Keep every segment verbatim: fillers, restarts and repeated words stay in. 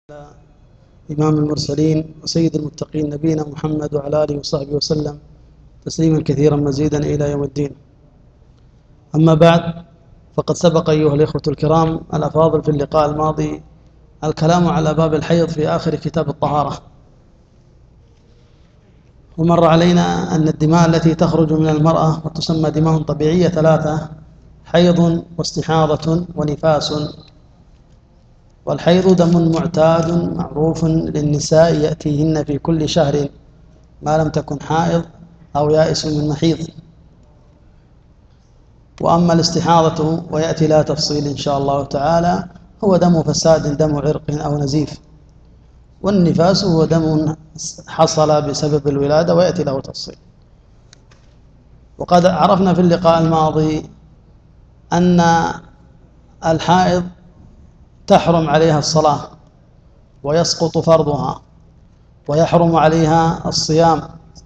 إمام المرسلين وسيد المتقين نبينا محمد وعلى آله وصحبه وسلم تسليما كثيرا مزيدا إلى يوم الدين. أما بعد، فقد سبق أيها الإخوة الكرام الأفاضل في اللقاء الماضي الكلام على باب الحيض في آخر كتاب الطهارة، ومر علينا أن الدماء التي تخرج من المرأة وتسمى دماء طبيعية ثلاثة: حيض واستحاضة ونفاس. والحيض دم معتاد معروف للنساء يأتيهن في كل شهر ما لم تكن حائض أو يائس من محيض. وأما الاستحاضة ويأتي لها تفصيل إن شاء الله تعالى، هو دم فساد، دم عرق أو نزيف. والنفاس هو دم حصل بسبب الولادة ويأتي له تفصيل. وقد عرفنا في اللقاء الماضي أن الحائض تحرم عليها الصلاة ويسقط فرضها، ويحرم عليها الصيام،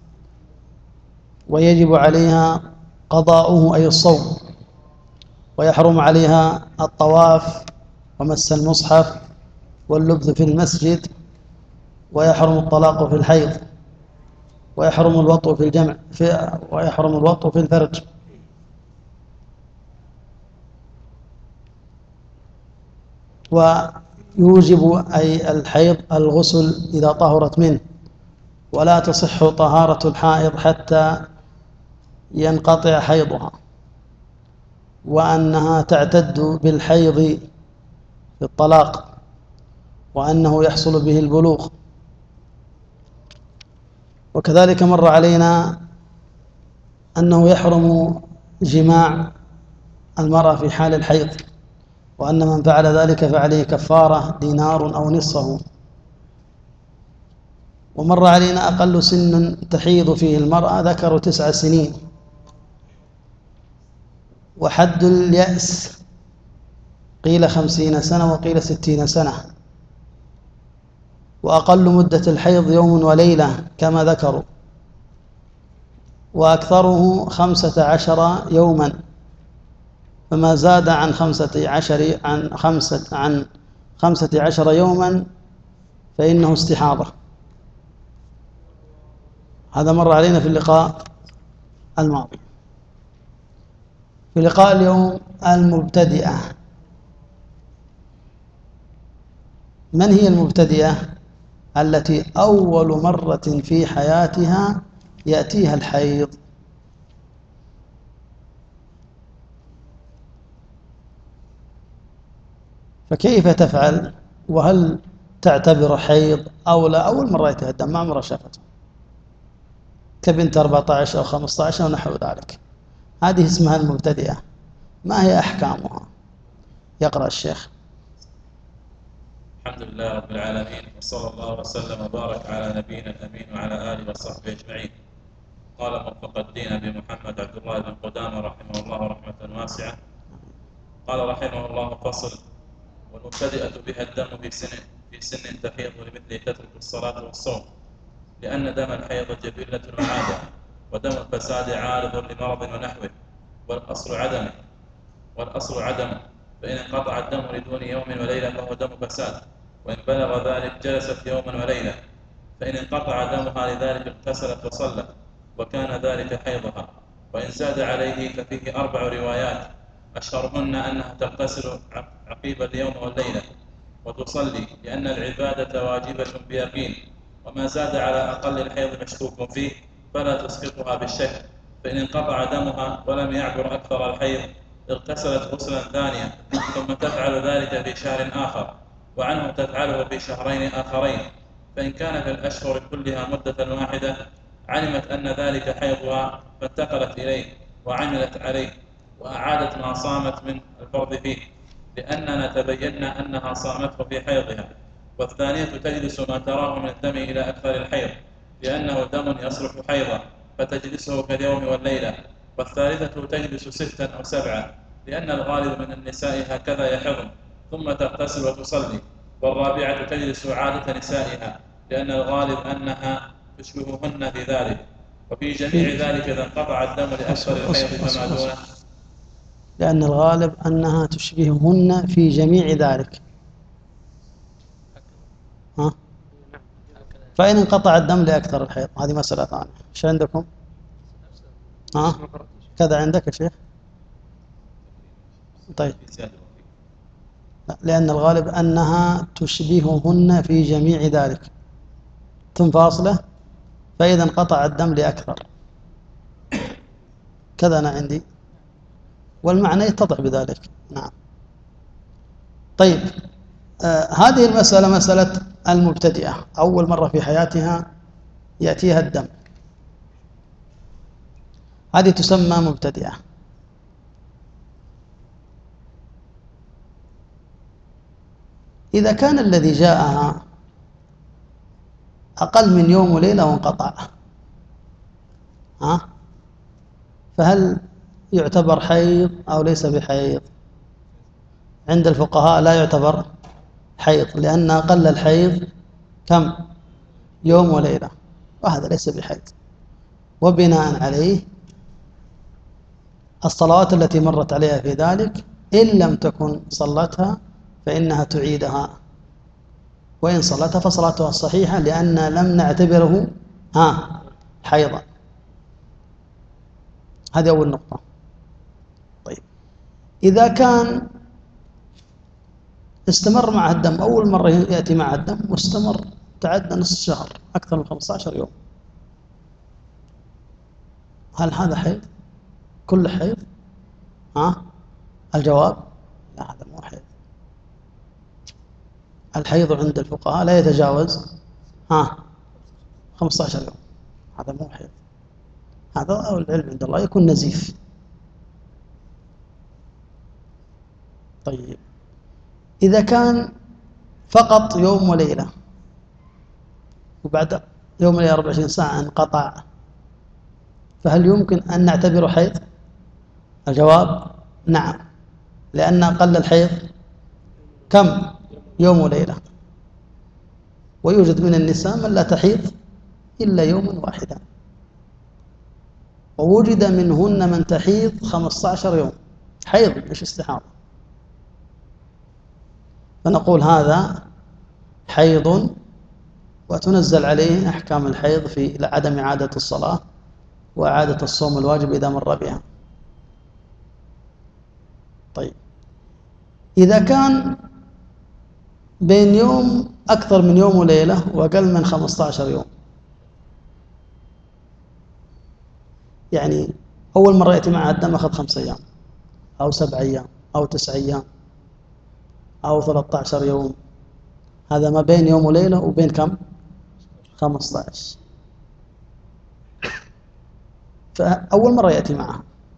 ويجب عليها قضاؤه أي الصوم، ويحرم عليها الطواف ومس المصحف واللبث في المسجد، ويحرم الطلاق في الحيض، ويحرم الوطء في الجمع في ويحرم الوطء في الفرج. ويوجب أي الحيض الغسل إذا طهرت منه، ولا تصح طهارة الحائض حتى ينقطع حيضها، وأنها تعتد بالحيض في الطلاق، وأنه يحصل به البلوغ. وكذلك مر علينا أنه يحرم جماع المرأة في حال الحيض، وأن من فعل ذلك فعليه كفارة دينار أو نصفه. ومر علينا أقل سن تحيض فيه المرأة ذكر تسع سنين، وحد اليأس قيل خمسين سنة وقيل ستين سنة. وأقل مدة الحيض يوم وليلة كما ذكروا، وأكثره خمسة عشر يوما، فما زاد عن خمسة عشر عن خمسة عن خمسة عشر يوما فإنه استحاضة. هذا مر علينا في اللقاء الماضي. في لقاء اليوم المبتدئة. من هي المبتدئة؟ التي أول مرة في حياتها يأتيها الحيض. فكيف تفعل؟ وهل تعتبر حيض أو لا؟ أول مرة يأتيها الدم، ما عمرها شافته، كبنت أربعة عشر أو خمسة عشر ونحو ذلك. هذه اسمها المبتدئة. ما هي أحكامها؟ يقرأ الشيخ. الحمد لله رب العالمين، وصلى الله وسلم وبارك على نبينا الأمين وعلى آله وصحبه أجمعين. قال موفق الدين أبي محمد عبد الله بن قدامة رحمه الله رحمة واسعة. قال رحمه الله: فصل: والمبتدئة بها الدم في سن في سن تحيض لمثل تترك الصلاة والصوم، لأن دم الحيض جبلة وعادة، ودم الفساد عارض لمرض ونحوه، والأصل عدمه والأصل عدمه فإن انقطع الدم لدون يوم وليلة فهو دم فساد، وإن بلغ ذلك جلست يوما وليلة، فإن انقطع دمها لذلك اغتسلت وصلت وكان ذلك حيضها. وإن زاد عليه ففيه أربع روايات، أشهرهن أنها تغتسل عقيب اليوم والليلة وتصلي، لأن العبادة واجبة بيقين، وما زاد على أقل الحيض مشكوك فيه فلا تسقطها بالشك. فإن انقطع دمها ولم يعبر أكثر الحيض اغتسلت غسلا ثانيا، ثم تفعل ذلك في شهر آخر، وعنه تفعله في شهرين آخرين. فإن كان في الأشهر كلها مدة واحدة علمت أن ذلك حيضها فانتقلت إليه وعملت عليه، وأعادت ما صامت من الفرض فيه، لأننا تبينا أنها صامته في حيضها. والثانية تجلس ما تراه من الدم إلى أكثر الحيض، لأنه دم يصلح حيضا فتجلسه كاليوم والليلة. والثالثة تجلس ستا أو سبعة، لأن الغالب من النساء هكذا يحضن ثم تغتسل وتصلي. والرابعة تجلس عادة نسائها، لأن الغالب أنها تشبههن في ذلك. وفي جميع ذلك إذا انقطع الدم لأكثر الحيض فما دونه، لأن الغالب أنها تشبههن في جميع ذلك. ها؟ فإن انقطع الدم لأكثر الحيض هذه مسألة ثانية. ايش عندكم؟ ها؟ كذا عندك يا شيخ؟ طيب، لا، لأن الغالب أنها تشبههن في جميع ذلك ثم فاصلة، فإذا انقطع الدم لأكثر كذا أنا عندي، والمعنى يتضح بذلك. نعم. طيب، آه هذه المسألة مسألة المبتدئة أول مرة في حياتها يأتيها الدم، هذه تسمى مبتدئة. إذا كان الذي جاءها أقل من يوم وليلة وانقطع، ها؟ فهل يعتبر حيض أو ليس بحيض؟ عند الفقهاء لا يعتبر حيض، لأن أقل الحيض كم؟ يوم وليلة، وهذا ليس بحيض. وبناء عليه الصلوات التي مرت عليها في ذلك إن لم تكن صلتها فإنها تعيدها، وإن صلتها فصلاتها صحيحة، لأن لم نعتبره ها حيضا. هذه أول نقطة. طيب، إذا كان استمر معه الدم أول مرة يأتي معه الدم واستمر تعدى نصف شهر أكثر من خمسة عشر يوم، هل هذا حيض؟ كل حيض؟ ها؟ الجواب لا، هذا مو حيض. الحيض عند الفقهاء لا يتجاوز ها خمسة عشر يوم، هذا مو حيض. هذا العلم عند الله يكون نزيف. طيب، إذا كان فقط يوم وليلة وبعد يوم وليلة أربع وعشرين ساعة انقطع، فهل يمكن أن نعتبره حيض؟ الجواب نعم، لأن أقل الحيض كم؟ يوم وليلة. ويوجد من النساء من لا تحيض إلا يوما واحدا، ووجد منهن من تحيض خمسة عشر يوم حيض مش استحاضة، فنقول هذا حيض وتنزل عليه أحكام الحيض في عدم إعادة الصلاة وإعادة الصوم الواجب إذا مر بها. طيب، إذا كان بين يوم أكثر من يوم وليلة وأقل من خمسة عشر يوم، يعني أول مرة يأتي معها الدم أخذ خمسة أيام أو سبع أيام أو تسع أيام أو ثلاثة عشر يوم، هذا ما بين يوم وليلة وبين كم؟ خمسة عشر. فأول مرة يأتي معها،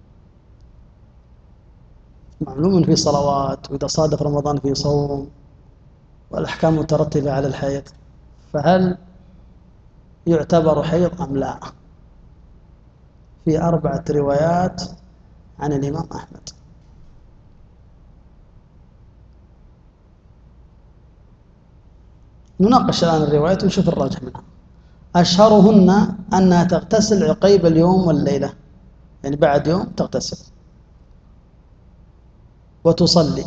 معلوم في صلوات، وإذا صادف رمضان في صوم، والأحكام مترتبة على الحيض، فهل يعتبر حيض أم لا؟ في أربعة روايات عن الإمام أحمد. نناقش الآن الروايات ونشوف الراجح منها. أشهرهن أنها تغتسل عقيب اليوم والليلة، يعني بعد يوم تغتسل وتصلي،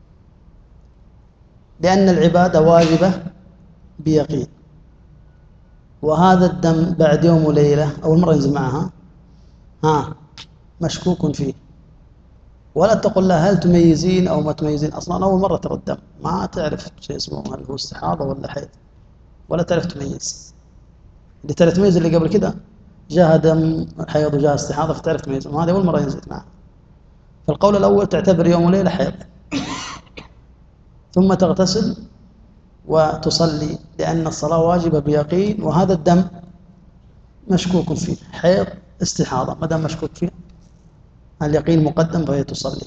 لأن العبادة واجبة بيقين، وهذا الدم بعد يوم وليلة أول مرة ينزل معها ها مشكوك فيه، ولا تقول لها هل تميزين أو ما تميزين، أصلا أول مرة ترى الدم ما تعرف شيء اسمه هل هو استحاضة ولا حيض، ولا تعرف تميز. اللي تعرف تميز اللي قبل كده جاء دم حيض وجاء استحاضة فتعرف تميز، وهذا أول مرة ينزل معها. فالقول الأول تعتبر يوم وليلة حيض، ثم تغتسل وتصلي، لأن الصلاة واجبة بيقين، وهذا الدم مشكوك فيه حيض استحاضة، ما دام مشكوك فيه اليقين مقدم فهي تصلي.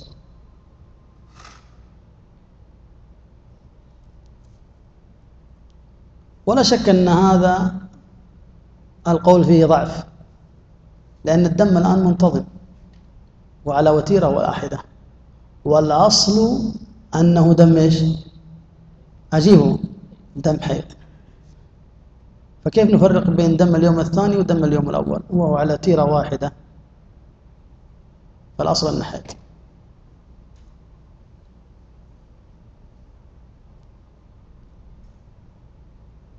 ولا شك أن هذا القول فيه ضعف، لأن الدم الآن منتظم وعلى وتيرة واحدة، والأصل أنه دم إيش؟ أجيبه دم حيض، فكيف نفرق بين دم اليوم الثاني ودم اليوم الأول وهو على تيرة واحدة؟ فالأصل أنه حيض.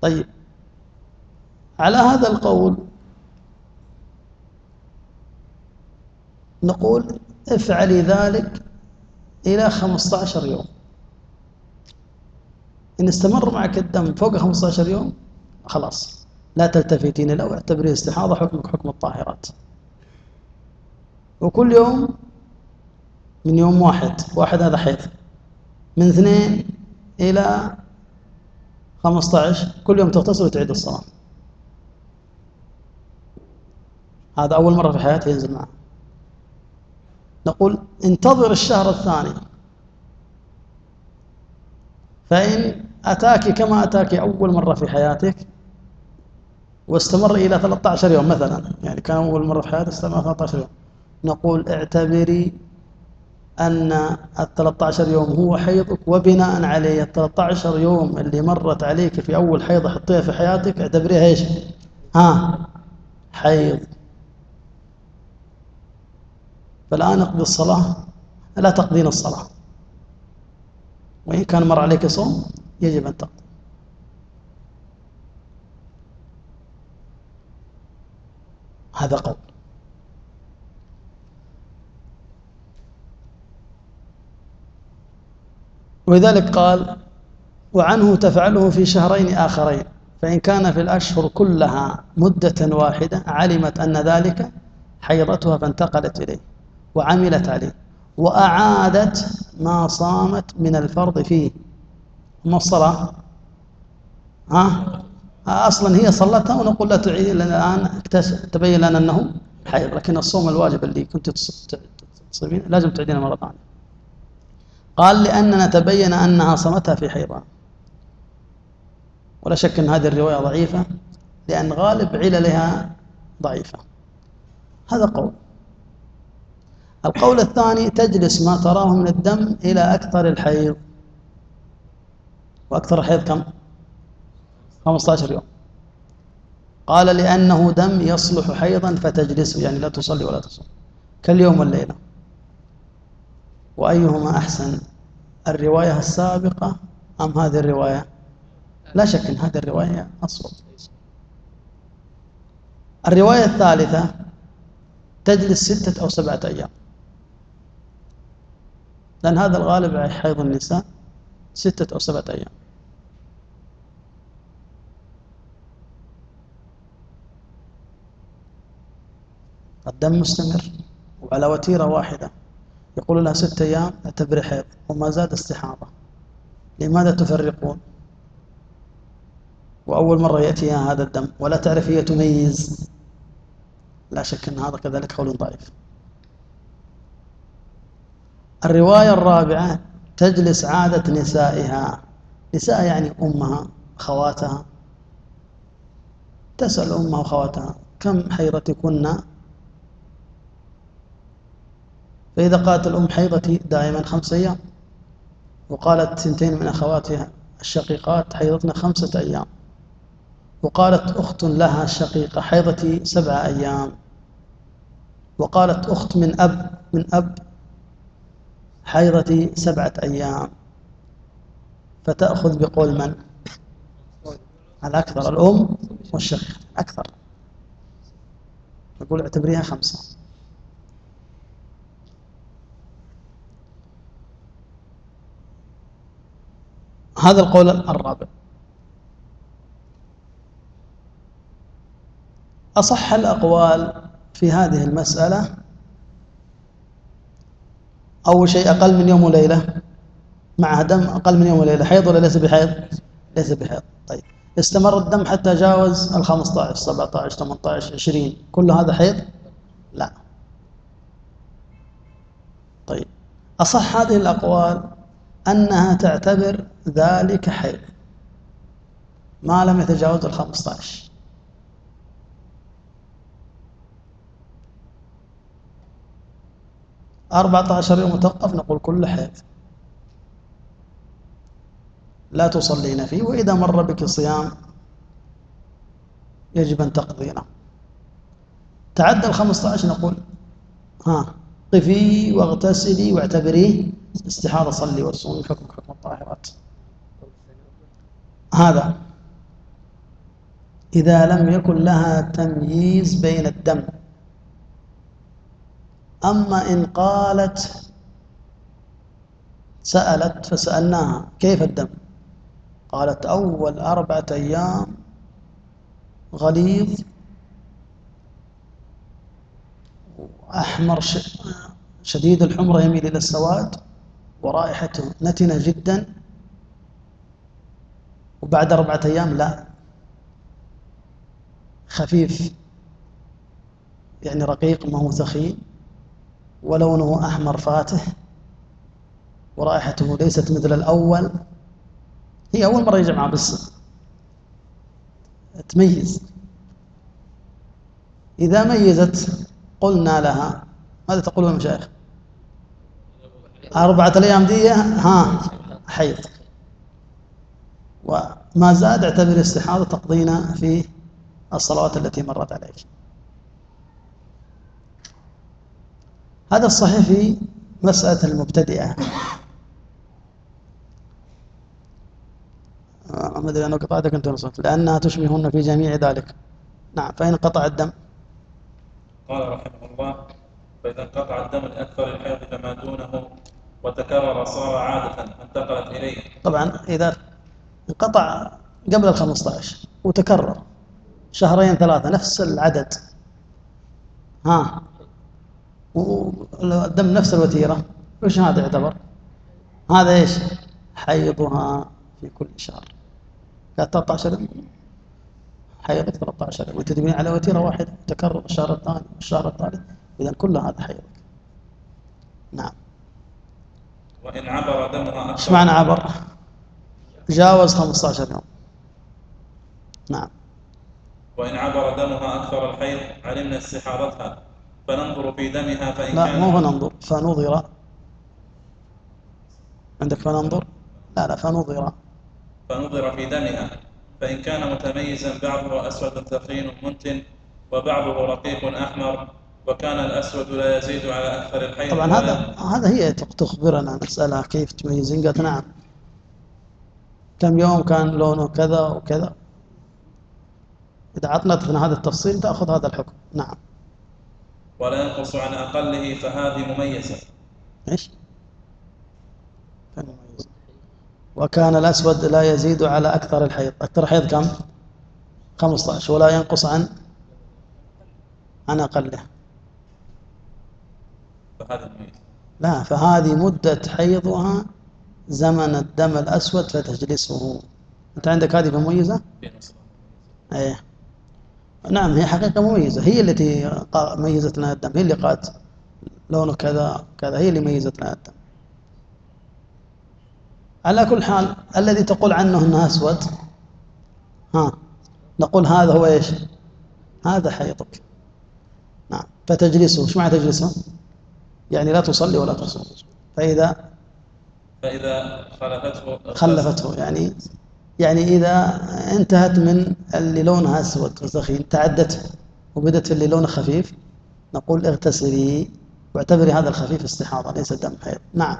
طيب على هذا القول نقول افعلي ذلك إلى خمسة عشر يوم. إن استمر معك الدم فوق خمسة عشر يوم خلاص لا تلتفتين له واعتبريه استحاضة، حكمك حكم الطاهرات. وكل يوم من يوم واحد واحد هذا حيض، من اثنين إلى خمسة عشر كل يوم تغتسل وتعيد الصلاة. هذا أول مرة في حياته ينزل معه. نقول انتظر الشهر الثاني، فإن أتاك كما أتاك أول مرة في حياتك واستمر إلى ثلاثة عشر يوم مثلا، يعني كان أول مرة في حياتك استمر ثلاثة عشر يوم، نقول اعتبري أن الثلاثة عشر يوم هو حيضك، وبناء عليه الثلاثة عشر يوم اللي مرت عليك في أول حيضة حطيها في حياتك اعتبريها إيش؟ ها حيض. فالآن اقضي الصلاة، لا تقضين الصلاة، وإن كان مر عليك صوم يجب أن تقضي. هذا قول. ولذلك قال وعنه تفعله في شهرين آخرين، فإن كان في الأشهر كلها مدة واحدة علمت أن ذلك حيضتها فانتقلت إليه وعملت عليه وأعادت ما صامت من الفرض فيه. ما الصلاة؟ ها؟ أصلا هي صلتها ونقول لا تعيد لأن الآن تبين لنا أنه حيض، لكن الصوم الواجب اللي كنت تصومين لازم تعيدينه مرة ثانية. قال لأننا تبين أنها صمتها في حيضها، ولا شك أن هذه الرواية ضعيفة لأن غالب عللها ضعيفة. هذا قول. القول الثاني تجلس ما تراه من الدم إلى أكثر الحيض. وأكثر الحيض كم؟ خمسة عشر يوم. قال لأنه دم يصلح حيضا فتجلس، يعني لا تصلي ولا تصوم كاليوم والليلة. وأيهما أحسن، الرواية السابقة أم هذه الرواية؟ لا شك أن هذه الرواية أصوب. الرواية الثالثة تجلس ستة أو سبعة أيام، لأن هذا الغالب على حيض النساء ستة أو سبعة أيام. الدم مستمر وعلى وتيرة واحدة، يقول لها ستة أيام اعتبري حيض وما زاد استحاضة. لماذا تفرقون؟ وأول مرة يأتيها هذا الدم ولا تعرف هي تميز. لا شك أن هذا كذلك قول ضعيف. الرواية الرابعة تجلس عادة نسائها. نساء يعني أمها خواتها، تسأل أمها وخواتها كم حيضتكن؟ فإذا قالت الأم حيضتي دائما خمس أيام، وقالت سنتين من أخواتها الشقيقات حيضتنا خمسة أيام، وقالت أخت لها الشقيقة حيضتي سبعة أيام، وقالت أخت من أب من أب حيضتي سبعة أيام، فتأخذ بقول من؟ الأكثر، الأم والشقيقة أكثر، نقول اعتبريها خمسة. هذا القول الرابع. أصح الأقوال في هذه المسألة أول شيء أقل من يوم وليلة مع دم أقل من يوم وليلة، حيض ولا ليس بحيض؟ ليس بحيض. طيب استمر الدم حتى جاوز الخمسة عشر سبعة عشر ثمانية عشر عشرين، كل هذا حيض؟ لا. طيب أصح هذه الأقوال أنها تعتبر ذلك حيض ما لم يتجاوز الخمسة عشر. أربعة عشر يوم متوقف نقول كل حيض لا تصلين فيه، وإذا مر بك صيام يجب أن تقضينه. تعدى الخمسة عشر نقول ها قفي واغتسلي واعتبريه استحاضة، صلي وصومي، حكم حكم الطاهرات. هذا إذا لم يكن لها تمييز بين الدم. أما إن قالت سألت فسألناها كيف الدم؟ قالت أول أربعة أيام غليظ أحمر شديد الحمرة يميل إلى السواد ورائحته نتنة جدا، وبعد أربعة أيام لا، خفيف يعني رقيق ما هو ثخين، ولونه أحمر فاتح ورائحته ليست مثل الأول. هي أول مرة يجمع بس تميز. إذا ميزت قلنا لها ماذا تقول يا مشايخ؟ أربعة الأيام دي ها حيض، وما زاد اعتبر استحاضة تقضينا في الصلوات التي مرت عليك. هذا الصحيح في مسألة المبتدئة. ما أدري أنا قطعتك أنت نصف لأنها تشبهن في جميع ذلك. نعم. فإن قطع الدم قال رحمه الله: فإذا انقطع الدم لأكثر الحيض فما دونه وتكرر صار عادة انتقلت إليه. طبعا إذا انقطع قبل الخمسة عشر وتكرر شهرين ثلاثة نفس العدد ها والدم نفس الوتيرة، وش هذا يعتبر؟ هذا إيش؟ حيضها في كل شهر. كانت ثلاثة عشر حيضك ثلاثة عشر وتدمين على وتيرة واحدة تكرر الشهر الثاني والشهر الثالث، إذا كل هذا حيضك. نعم. وإن عبر دمها أكثر. إيش معنى عبر؟ جاوز خمسة عشر يوم. نعم. وإن عبر دمها أكثر الحيض علمنا استحاضتها فننظر في دمها فإن لا كان مو فننظر فنظر. عندك فننظر؟ لا لا فنظر. فنظر في دمها فإن كان متميزا بعضه أسود ثقيل منتن وبعضه رقيق أحمر وكان الأسود لا يزيد على أكثر الحيض. طبعا هذا هذا هي تخبرنا مسألة كيف تميزين. قالت نعم كم يوم كان لونه كذا وكذا. إذا عطنتنا هذا التفصيل تأخذ هذا الحكم. نعم. ولا ينقص عن أقله فهذه مميزة. إيش؟ وكان الأسود لا يزيد على أكثر الحيض. أكثر الحيض كم؟ خمسة عشر. ولا ينقص عن عن أقله. فهذه مميزة. لا فهذه مدة حيضها زمن الدم الأسود فتجلسه. أنت عندك هذه مميزة؟ أيه. نعم هي حقيقة مميزة، هي التي ميزت لنا الدم، هي اللي قالت لونه كذا كذا، هي اللي ميزت لنا الدم. على كل حال الذي تقول عنه أنه أسود ها نقول هذا هو إيش؟ هذا حيضك. نعم. فتجلسه. إيش معنى تجلسه؟ يعني لا تصلي ولا تصوم. فإذا فإذا خلفته خلفته يعني يعني إذا انتهت من اللي لونها أسود وسخين تعدت وبدت في اللي لونه خفيف نقول اغتسلي واعتبري هذا الخفيف استحاضة ليس دم حيض. نعم.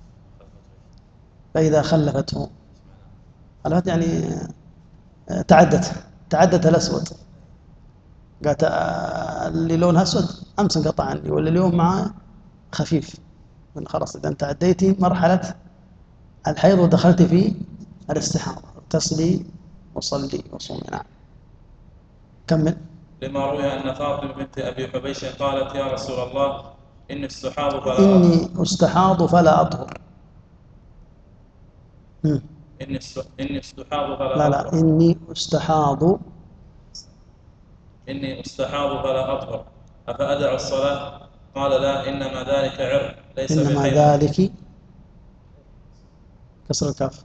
فإذا خلفته خلفت يعني تعدت تعدت الأسود. قالت اللي لونها أسود أمس انقطع عني واللي اليوم معه خفيف. من خلاص إذا أنت عديتي مرحلة الحيض ودخلت في الاستحاضة اغتسلي وصلي وصومي. نعم. كمل. لما روي أن فاطمة بنت أبي حبيش قالت يا رسول الله إني استحاض فلا إني استحاض فلا أطهر. إني إني استحاض فلا لا لا إني استحاض إني استحاض فلا أطهر أفأدع الصلاة؟ قال لا إنما ذلك عرق ليس إنما بالحيض. ذلك كسر الكاف.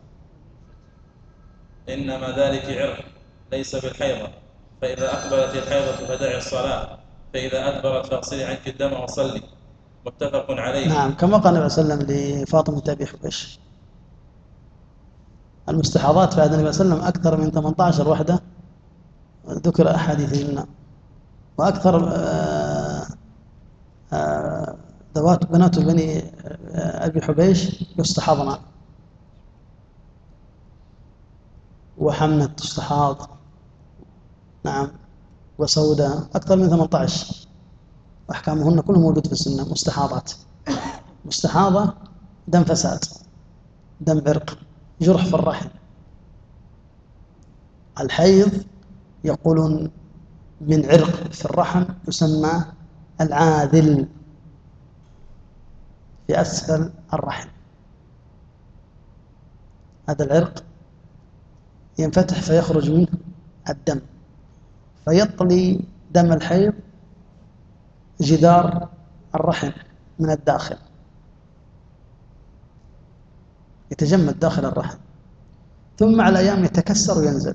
إنما ذلك عرق ليس بالحيضة فإذا أقبلت الحيضة فدعي الصلاة فإذا أدبرت فاغسلي عنك الدم وصلي. متفق عليه. نعم. كما قال النبي صلى الله عليه وسلم لفاطمة أبي حبيش المستحاضات في عهد النبي صلى الله عليه وسلم أكثر من ثمانية عشر وحدة ذكر أحاديثهن، وأكثر ذوات بنات بني أبي حبيش يستحاضن، وحمنة تستحاض. نعم، وسوداء، أكثر من ثمانية عشر، وأحكامهن كله موجود في السنة. مستحاضات، مستحاضة دم فساد، دم عرق، جرح في الرحم. الحيض يقولون من عرق في الرحم يسمى العاذل في أسفل الرحم. هذا العرق ينفتح فيخرج منه الدم، فيطلي دم الحيض جدار الرحم من الداخل، يتجمد داخل الرحم، ثم مع الأيام يتكسر وينزل.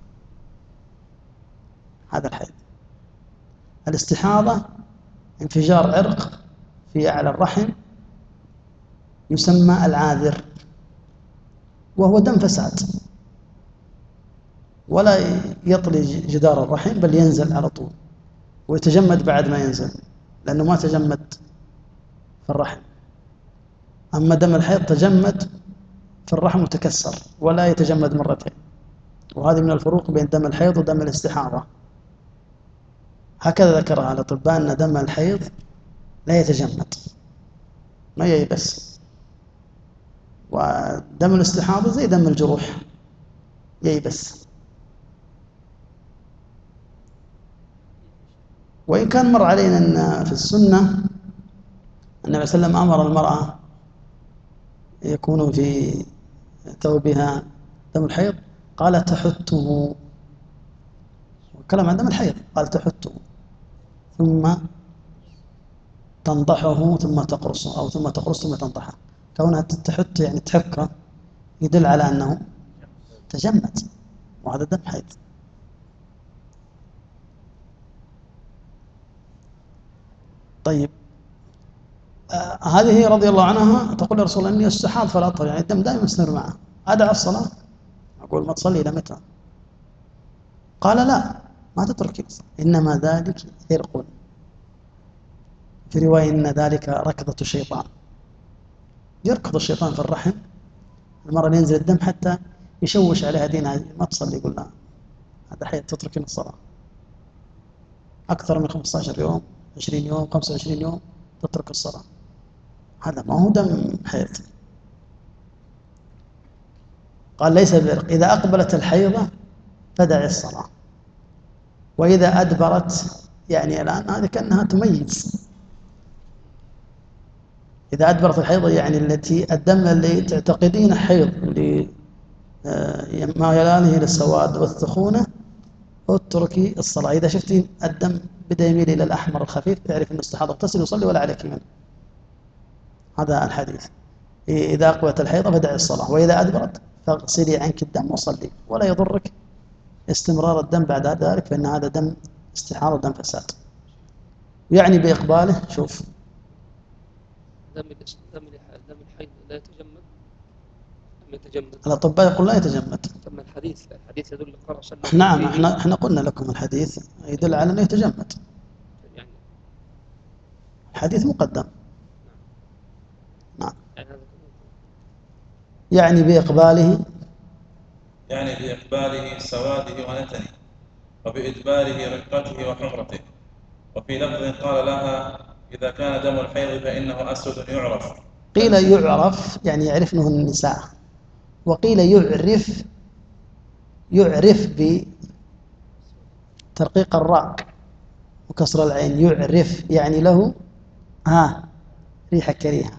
هذا الحيض. الاستحاضة انفجار عرق في أعلى الرحم يسمى العاذر، وهو دم فساد، ولا يطلي جدار الرحم بل ينزل على طول، ويتجمد بعد ما ينزل لأنه ما تجمد في الرحم. أما دم الحيض تجمد في الرحم وتكسر ولا يتجمد مرتين، وهذه من الفروق بين دم الحيض ودم الاستحاضة. هكذا ذكرها الأطباء أن دم الحيض لا يتجمد، ما ييبس، ودم الاستحاضة زي دم الجروح ييبس. وإن كان مر علينا أن في السنة النبي صلى الله عليه وسلم أمر المرأة يكون في ثوبها دم الحيض، قال تحته، وكلام عن دم الحيض قال تحته ثم تنضحه ثم تقرصه، أو ثم تقرص ثم تنضحه. كونها تحت يعني تحكه يدل على أنه تجمد، وهذا دم حيض. طيب، آه هذه رضي الله عنها تقول يا رسول الله إني استحاض فلا أطهر، يعني الدم دائما يستمر معه، أدع الصلاة؟ أقول ما تصلي إلى متى؟ قال لا، ما تترك، إنما ذلك عرق، في رواية إن ذلك ركضة الشيطان، يركض الشيطان في الرحم المرة ينزل الدم حتى يشوش عليها دينها، ما تصلي. يقول لا، هذا حيث تتركين الصلاة أكثر من خمسة عشر يوم، عشرين يوم، خمسة وعشرين يوم تترك الصلاة، هذا ما هو دم حيض. قال ليس بعرق، إذا أقبلت الحيضة فدع الصلاة، وإذا أدبرت، يعني الآن هذه كأنها تميز، إذا أدبرت الحيضة يعني التي الدم اللي تعتقدين حيض، اللي ما يلانه للسواد والثخونة، اتركي الصلاة. إذا شفتين الدم بدأ يميل إلى الأحمر الخفيف تعرف أنه استحاضة، اغتسل وصلي ولا عليك منه. هذا الحديث. إذا أقبلت الحيضة فدع الصلاة، وإذا أدبرت فاغسلي عنك الدم وصلي، ولا يضرك استمرار الدم بعد ذلك، فإن هذا دم استحاضة دم فساد. يعني بإقباله، شوف دم دم دم الحيض لا يتجمد، لم يتجمد. الأطباء يقول لا يتجمد. ثم الحديث الحديث يدل قال صلى نعم، احنا احنا قلنا لكم الحديث يدل على انه يتجمد، يعني الحديث مقدم. نعم، يعني هذا يعني بإقباله، يعني بإقباله سواده ونتنه، وبإدباره رقته وحمرته. وفي لفظ قال لها إذا كان دم الحيض فإنه أسود يعرف. قيل يعرف يعني يعرفنه النساء، وقيل يعرف يعرف بترقيق الراء وكسر العين، يعرف يعني له ها ريحة كريهة.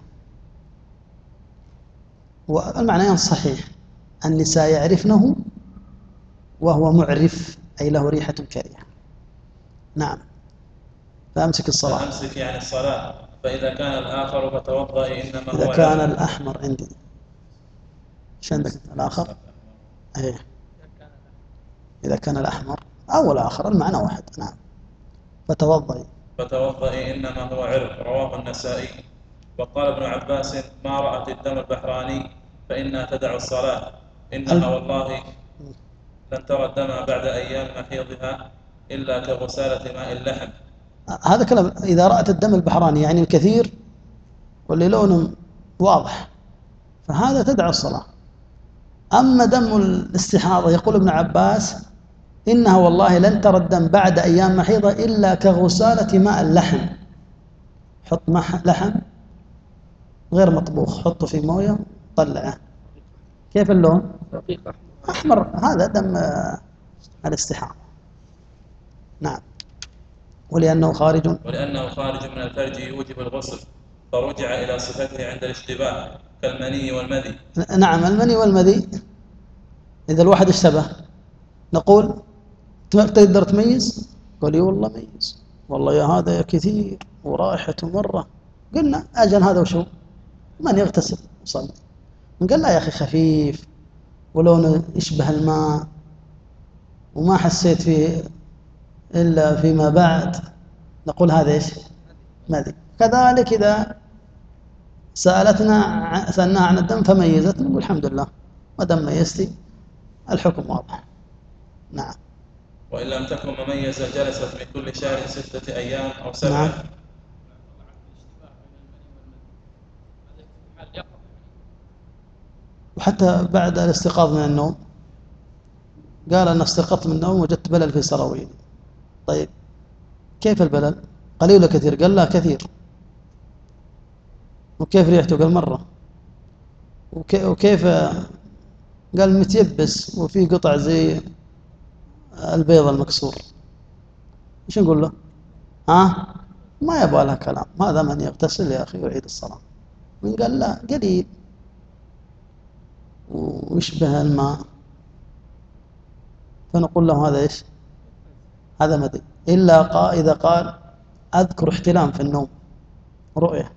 والمعنى صحيح، النساء يعرفنه وهو معرف أي له ريحة كريهة. نعم، فأمسك الصلاة. فأمسك عن الصلاة، فإذا كان الآخر فتوضئي إنما إذا هو كان عرق. الأحمر عندي، ايش عندك الآخر؟ ايه، إذا كان الأحمر أو الآخر المعنى واحد. نعم، فتوضئي فتوضئي إنما هو عرق. رواه النسائي. وقال ابن عباس ما رأت الدم البحراني فإنها تدع الصلاة، إنها والله لن ترى الدم بعد أيام محيضها إلا كغسالة ماء اللحم. هذا كلام إذا رأت الدم البحراني يعني الكثير واللي لونه واضح، فهذا تدع الصلاة. أما دم الاستحاضة يقول ابن عباس إنها والله لن ترى الدم بعد أيام محيضة إلا كغسالة ماء اللحم. حط لحم غير مطبوخ، حطه في موية طلعه. كيف اللون؟ رقيق أحمر. هذا دم الاستحاضة. نعم. ولأنه خارج ولأنه خارج من الفرج يوجب الغسل، فرجع إلى صفته عند الاشتباه كالمني والمذي. نعم، المني والمذي إذا الواحد اشتبه نقول تقدر تميز؟ قال لي والله ميز، والله يا هذا يا كثير ورائحته مرة. قلنا أجل هذا وشو؟ من يغتسل وصلي. قال لا يا أخي خفيف ولونه يشبه الماء وما حسيت فيه إلا فيما بعد، نقول هذا إيش؟ مذي. كذلك إذا سألتنا سألناها عن الدم فميزت، نقول الحمد لله ما دام ميزتي الحكم واضح. نعم. وإن لم تكن مميزة جلست من كل شهر ستة أيام أو سبعة. نعم. وحتى بعد الاستيقاظ من النوم قال أنا استيقظت من النوم وجدت بلل في سراويلي. طيب كيف البلل؟ قليل ولا كثير؟ قال لا كثير. وكيف ريحته؟ قال مرة. وكيف؟ قال متيبس وفي قطع زي البيض المكسور. ايش نقول له؟ ها؟ ما يبغى لها كلام، هذا من يغتسل يا أخي ويعيد الصلاة. من قال لا قليل ويشبه الماء، فنقول له هذا إيش؟ هذا مذي. إلا قال إذا قال أذكر احتلام في النوم رؤية،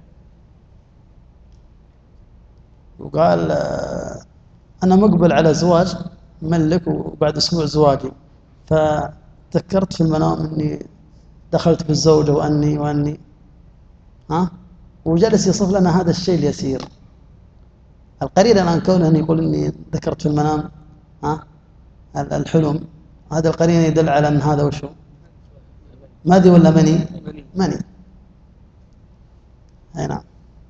وقال أنا مقبل على زواج ملك وبعد أسبوع زواجي، فذكرت في المنام أني دخلت بالزوجة وأني وأني ها، وجلس يصف لنا هذا الشيء اليسير. القرير الآن كونه أن يقول أني ذكرت في المنام ها الحلم، هذا القرين يدل على أن هذا وشو؟ مذي ولا مني؟ مني. أي نعم.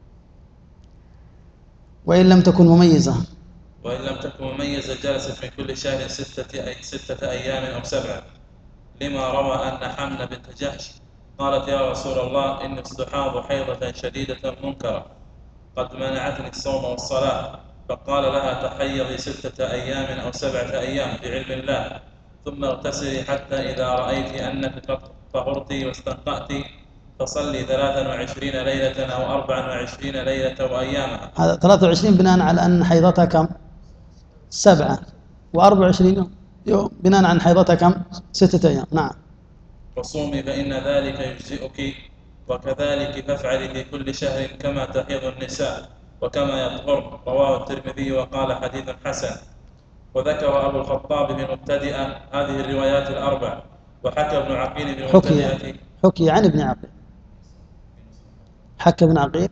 وإن لم تكن مميزة وإن لم تكن مميزة جلست من كل شهر ستة, أي ستة أيام أو سبعة، لما روى أن حمنة بنت جحش قالت يا رسول الله إني استحاض حيضة شديدة منكرة قد منعتني الصوم والصلاة، فقال لها تحيضي ستة أيام أو سبعة أيام بعلم الله، ثم اغتسلي حتى إذا رأيت أنك قد طهرت واستنقأت فصلي ثلاثا وعشرين ليلة أو أربعا وعشرين ليلة وأيامها. هذا ثلاثة وعشرين بناء على أن حيضتها كم؟ سبعة، وأربع وعشرين يوم بناء عن حيضتها كم؟ ستة أيام. نعم. وصومي فإن ذلك يجزئك، وكذلك فافعلي في كل شهر كما تحيض النساء وكما يطهر. رواه الترمذي وقال حديث حسن. وذكر أبو الخطاب بن مبتدئة هذه الروايات الأربع، وحكى ابن عقيل بن مبتدئة حكي عن ابن عقيل حكى ابن عقيل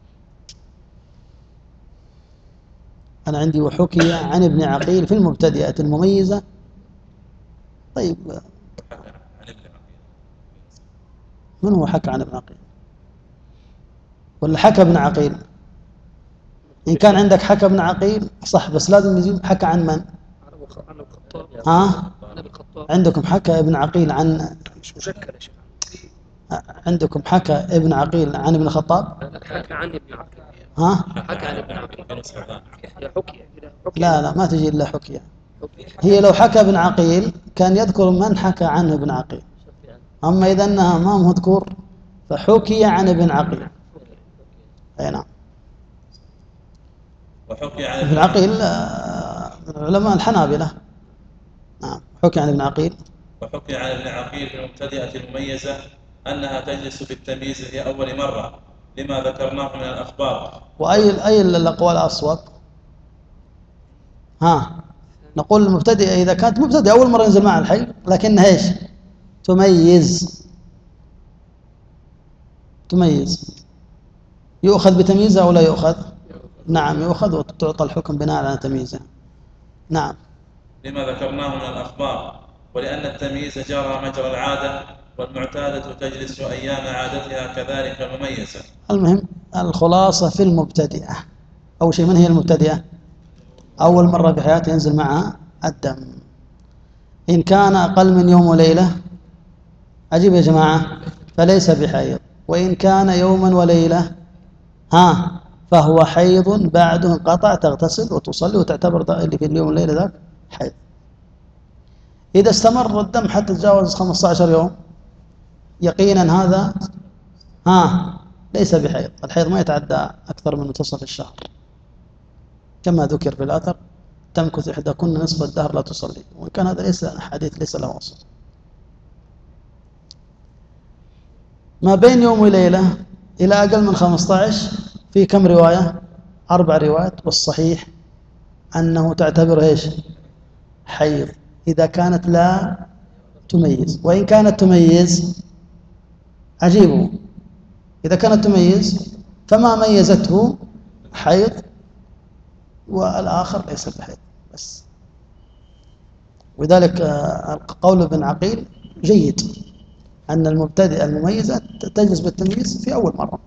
أنا عندي وحكي عن ابن عقيل في المبتدئة المميزة. طيب من هو حكى عن ابن عقيل؟ ولا حكى ابن عقيل؟ إن كان عندك حكى ابن عقيل صح، بس لازم يجيب حكى عن من؟ ها؟ عندكم حكى ابن عقيل عن مش مشكل يا شيخ. عندكم حكى ابن عقيل عن ابن الخطاب؟ حكى عن ابن عقيل. ها؟ حكى عن ابن عقيل. حكي. لا لا ما تجي إلا حكي. هي لو حكى ابن عقيل كان يذكر من حكى عنه ابن عقيل، أما إذا أنها ما مذكور فحكي عن ابن عقيل. أي نعم. وحكي عن ابن عقيل من علماء الحنابلة. نعم. حكي عن ابن عقيل. وحكي عن ابن عقيل في المبتدئة المميزة أنها تجلس في التمييز في أول مرة لما ذكرناه من الأخبار. وأي أي الأقوال أصوب؟ ها نقول المبتدئة إذا كانت مبتدئة أول مرة ينزل معها الحي لكنها إيش؟ تميز تميز يؤخذ بتمييزها أو لا يؤخذ؟ نعم يؤخذ وتعطى الحكم بناء على تمييزها. نعم. لما ذكرناه من الأخبار، ولأن التمييز جرى مجرى العادة، والمعتادة تجلس أيام عادتها كذلك المميزة. المهم الخلاصة في المبتدئة، أول شيء من هي المبتدئة؟ أول مرة بحياتها ينزل معها الدم. إن كان أقل من يوم وليلة عجيب يا جماعة فليس بحيض، وإن كان يوما وليلة ها فهو حيض بعده انقطع، تغتسل وتصلي وتعتبر اللي في اليوم والليلة ذاك حيض. إذا استمر الدم حتى تجاوز خمسة عشر يوم يقينا هذا ها ليس بحيض. الحيض ما يتعدى أكثر من منتصف الشهر كما ذكر في الأثر تمكث إحداكن نصف الدهر لا تصلي، وإن كان هذا ليس حديث ليس له أصل. ما بين يوم وليلة إلى أقل من خمسة عشر في كم رواية؟ أربع روايات، والصحيح أنه تعتبر إيش؟ حيض إذا كانت لا تميز. وإن كانت تميز عجيب، إذا كانت تميز فما ميزته حيض والآخر ليس بحيض بس. ولذلك قول ابن عقيل جيد أن المبتدئ المميزة تجلس بالتمييز في أول مرة،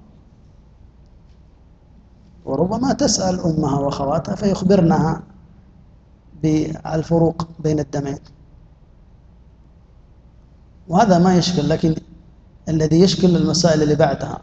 وربما تسأل أمها وأخواتها فيخبرنها بالفروق بين الدمين، وهذا ما يشكل. لكن الذي يشكل المسائل اللي بعدها،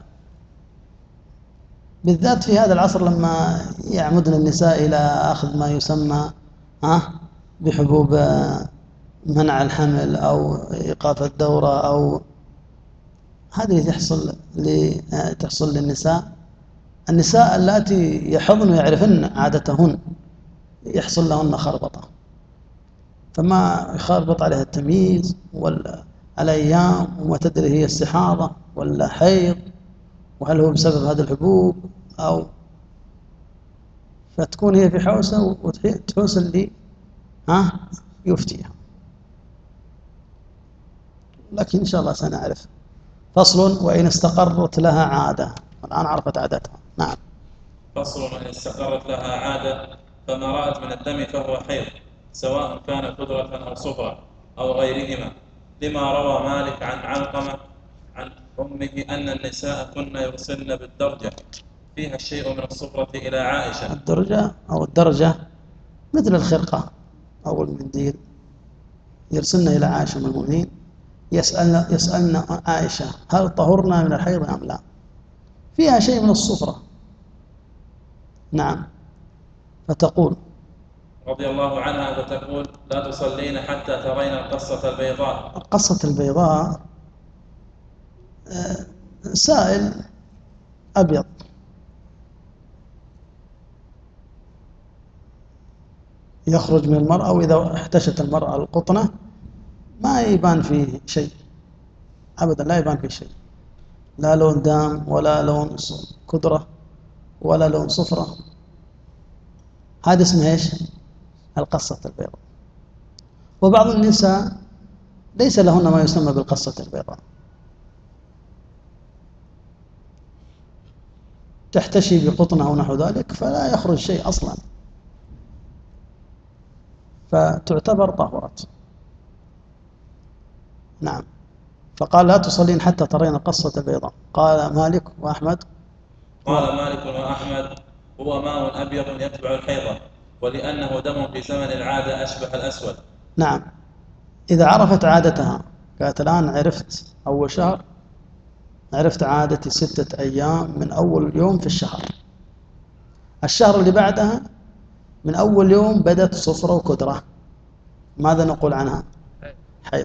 بالذات في هذا العصر لما يعمدن النساء إلى أخذ ما يسمى ها بحبوب منع الحمل أو إيقاف الدورة، أو هذه تحصل تحصل للنساء. النساء اللاتي يحضن ويعرفن عادتهن يحصل لهن خربطة، فما يخربط عليها التمييز ولا الأيام وما تدري هي استحاضة ولا حيض، وهل هو بسبب هذه الحبوب أو، فتكون هي في حوسة وتحوس اللي ها يفتيها. لكن إن شاء الله سنعرف. فصل: وإن استقرت لها عادة. الآن عرفت عادتها. نعم. فصل: وإن استقرت لها عادة فما رأت من الدم فهو حيض، سواء كان قدرة أو صفرة أو غيرهما، لما روى مالك عن علقمة عن أمه أن النساء كن يرسلن بالدرجة فيها الشيء من الصفرة إلى عائشة. الدرجة أو الدرجة مثل الخرقة أو المنديل، يرسلن إلى عائشة من المؤمنين يسألن يسألن عائشة هل طهرنا من الحيض أم لا، فيها شيء من الصفرة. نعم. فتقول رضي الله عنها فتقول: لا تصلين حتى ترين القصة البيضاء. القصة البيضاء سائل أبيض يخرج من المرأة، وإذا احتشت المرأة القطنة ما يبان فيه شيء أبدا، لا يبان فيه شيء، لا لون دام ولا لون كدرة ولا لون صفرة. هذا اسمه إيش؟ القصة البيضاء. وبعض النساء ليس لهن ما يسمى بالقصة البيضاء، تحتشي بقطنها أو نحو ذلك فلا يخرج شيء أصلا، فتعتبر طهرت. نعم. فقال: لا تصلين حتى ترين القصة البيضاء. قال مالك وأحمد قال مالك وأحمد: هو ماء أبيض يتبع الحيضة، ولأنه دم في زمن العادة أشبه الأسود. نعم. إذا عرفت عادتها، قالت الآن عرفت أول شهر، عرفت عادتي ستة أيام من أول يوم في الشهر، الشهر اللي بعدها من أول يوم بدأت صفرة وكدرة، ماذا نقول عنها؟ حيض.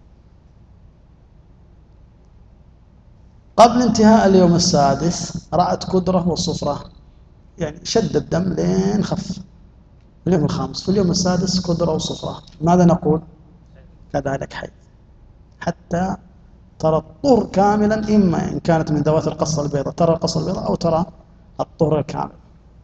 قبل انتهاء اليوم السادس رأت كدرة وصفرة، يعني شد الدم لين خف في اليوم الخامس، في اليوم السادس كدرة وصفرة، ماذا نقول؟ كذلك حيض، حتى ترى الطهر كاملا، إما إن كانت من ذوات القصة البيضاء ترى القصة البيضاء أو ترى الطهر الكامل.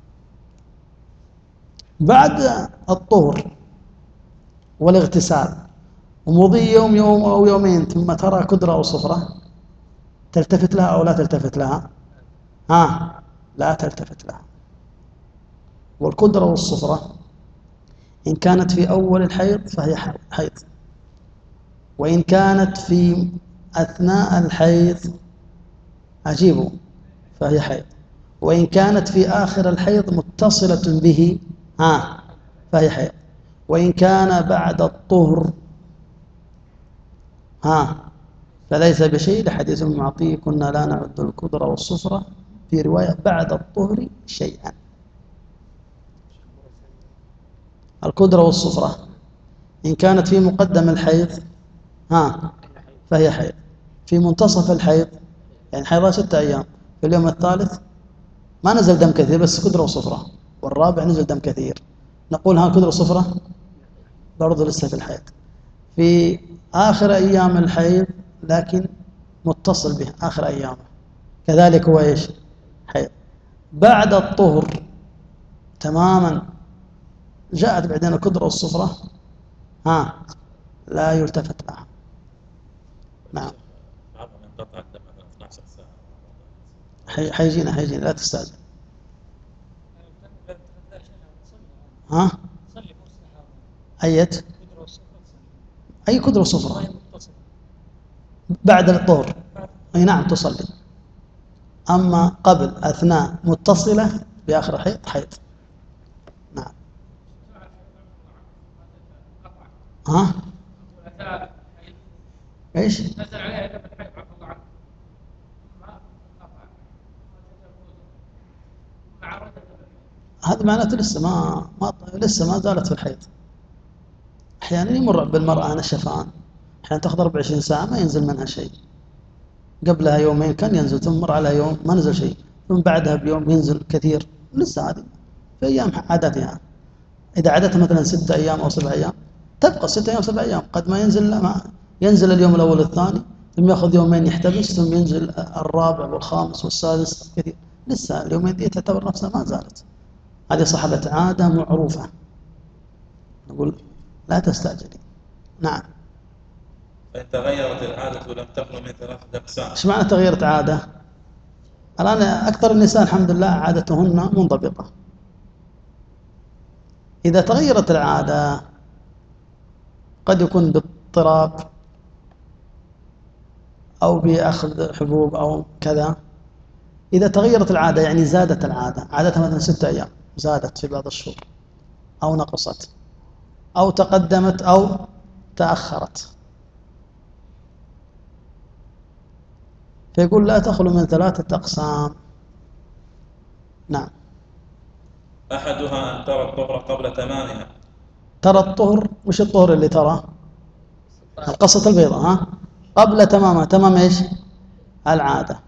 بعد الطهر والاغتسال ومضي يوم يوم أو يومين ثم ترى كدرة أو صفرة، تلتفت لها أو لا تلتفت لها؟ ها لا تلتفت لها. والكدرة والصفرة إن كانت في أول الحيض فهي حيض، وإن كانت في أثناء الحيض عجيب فهي حيض، وإن كانت في آخر الحيض متصلة به ها فهي حيض، وإن كان بعد الطهر ها فليس بشيء لحديث ام عطية كنا لا نعد الكدر والصفرة في رواية بعد الطهر شيئا. الكدر والصفرة إن كانت في مقدم الحيض ها فهي حيض، في منتصف الحيض يعني حيضها ستة أيام، في اليوم الثالث ما نزل دم كثير بس كدرة وصفرة، والرابع نزل دم كثير، نقول ها كدرة وصفرة برضو لسه في الحيض. في آخر أيام الحيض لكن متصل به آخر أيامه كذلك هو إيش حيض. بعد الطهر تماما جاءت بعدين الكدرة والصفرة ها لا يلتفت لها. نعم بعضهم ينقطع الدم مثلا اثنتي عشرة ساعة. حي- حيجينا حيجينا لا تستعجل. ها أيت أي كدرة وصفرة بعد الطهر أي نعم تصلي، أما قبل أثناء متصلة بآخر حيض حيض. نعم ها إيش هذا معناته لسه ما, ما لسه ما زالت في الحيض. أحيانا يمر بالمرأة نشفان، أحيانا تأخذ أربع وعشرين ساعة ما ينزل منها شيء، قبلها يومين كان ينزل ثم مر على يوم ما نزل شيء ثم بعدها بيوم ينزل كثير، لسه هذه في أيام عادتها. إذا عادتها مثلا ستة أيام أو سبع أيام تبقى ستة أيام سبع أيام، قد ما ينزل ما ينزل اليوم الأول والثاني ثم يأخذ يومين يحتبس ثم ينزل الرابع والخامس والسادس كثير، لسه اليومين دي تعتبر نفسها ما زالت. هذه صاحبة عادة معروفة، نقول لا تستعجلي. نعم فإن تغيرت العادة لم تخلو من ثلاثة أقسام. إيش معنى تغيرت عادة؟ الآن أكثر النساء الحمد لله عادتهن منضبطة. إذا تغيرت العادة قد يكون باضطراب أو بأخذ حبوب أو كذا. إذا تغيرت العادة يعني زادت العادة، عادتها مثلا ستة أيام زادت في بعض الشهور أو نقصت أو تقدمت أو تأخرت، فيقول لا تخلو من ثلاثة أقسام. نعم أحدها أن ترى الطهر قبل تمامها. ترى الطهر وش الطهر اللي ترى؟ القصة البيضاء ها قبل تمامها، تمام إيش؟ العادة.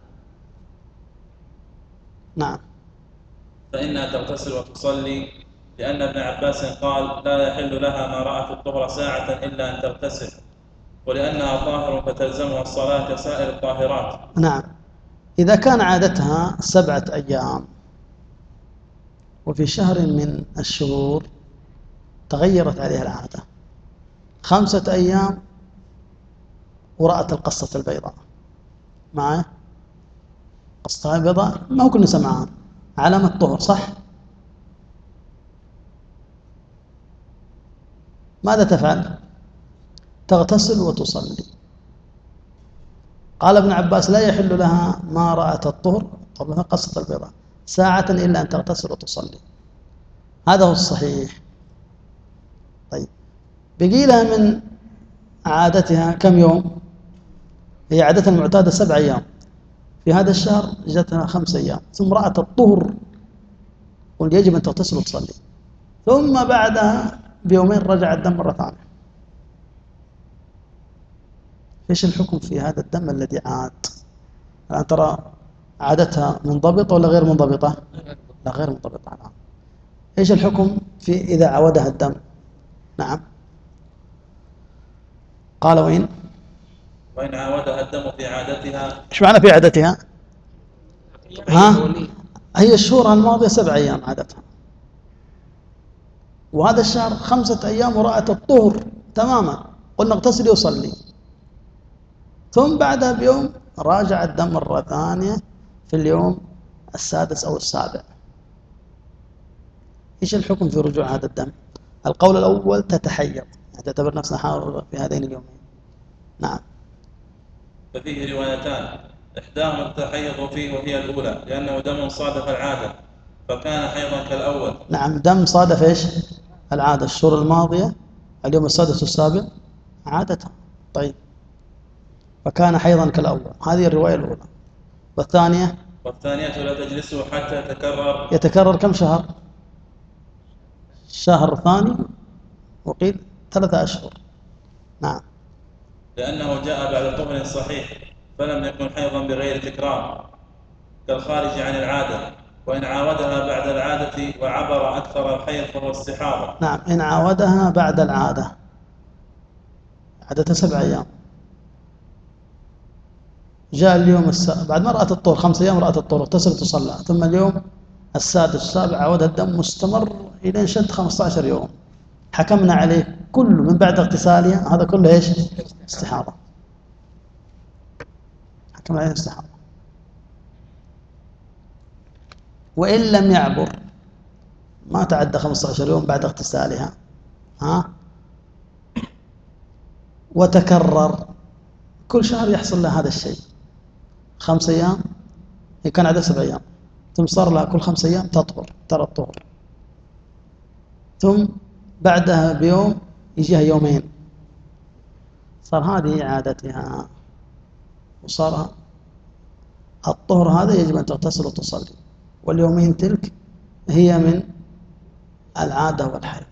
نعم فإنها تغتسل وتصلي، لأن ابن عباس قال لا يحل لها ما رأت الطهر ساعة إلا أن تغتسل، ولأنها طاهر فتلزمها الصلاة كسائر الطاهرات. نعم إذا كان عادتها سبعة أيام وفي شهر من الشهور تغيرت عليها العادة خمسة أيام ورأت القصة البيضاء معي، قصة البيضاء ما هو كل سمعان علامة طهر صح؟ ماذا تفعل؟ تغتسل وتصلي. قال ابن عباس لا يحل لها ما رأت الطهر قبل قصة البيضاء ساعة إلا أن تغتسل وتصلي، هذا هو الصحيح. طيب بقي لها من عادتها كم يوم؟ هي عادتها المعتادة سبع أيام، في هذا الشهر جاتها خمس أيام ثم رأت الطهر قل يجب أن تغتسل وتصلي، ثم بعدها بيومين رجع الدم مرة ثانية. إيش الحكم في هذا الدم الذي عاد؟ الآن ترى عادتها منضبطة ولا غير منضبطة؟ لا غير منضبطة الآن. إيش الحكم في إذا عودها الدم؟ نعم قال وإن وإن عاودها الدم في عادتها. إيش معنى في عادتها؟ ها؟ هي الشهور الماضية سبع أيام عادتها، وهذا الشهر خمسة أيام ورأت الطهر تماما قلنا اغتسلي وصلي، ثم بعدها بيوم راجع الدم مرة ثانية في اليوم السادس أو السابع. إيش الحكم في رجوع هذا الدم؟ القول الأول تتحيض يعني تعتبر نفسها حاضرة في هذين اليومين. نعم ففيه روايتان، إحداهما التحيض فيه وهي الأولى لأنه دم صادف العادة فكان حيضا كالأول. نعم دم صادف إيش؟ العادة الشهور الماضية اليوم السادس والسابع عادتها. طيب فكان حيضا كالأول. هذه الرواية الأولى. والثانية والثانية لا تجلسه حتى يتكرر يتكرر كم شهر؟ شهر ثاني، وقيل ثلاثة أشهر. نعم. لأنه جاء بعد طهر صحيح فلم يكن حيضا بغير تكرار كالخارج عن العادة، وإن عاودها بعد العادة وعبر أكثر الحيض فهو استحاضة. نعم، إن عاودها بعد العادة، عادة سبع أيام، جاء اليوم السابع بعد ما رأت الطهر، خمس أيام رأت الطهر، اغتسلت وصلى، ثم اليوم السادس السابع عودها الدم مستمر إلى شد خمسة عشر يوم، حكمنا عليه كله من بعد اغتسالها، هذا كله إيش؟ استحاضة. حكمنا عليه استحاضة. وإن لم يعبر، ما تعدى خمسة عشر يوم بعد اغتسالها، ها، وتكرر كل شهر يحصل لها هذا الشيء، خمس أيام، هي كان عدد سبع أيام، ثم صار لها كل خمس أيام تطهر، ترى الطهر، ثم بعدها بيوم يجيها يومين، صار هذه عادتها، وصار الطهر هذا يجب أن تغتسل وتصلي، واليومين تلك هي من العادة والحيض.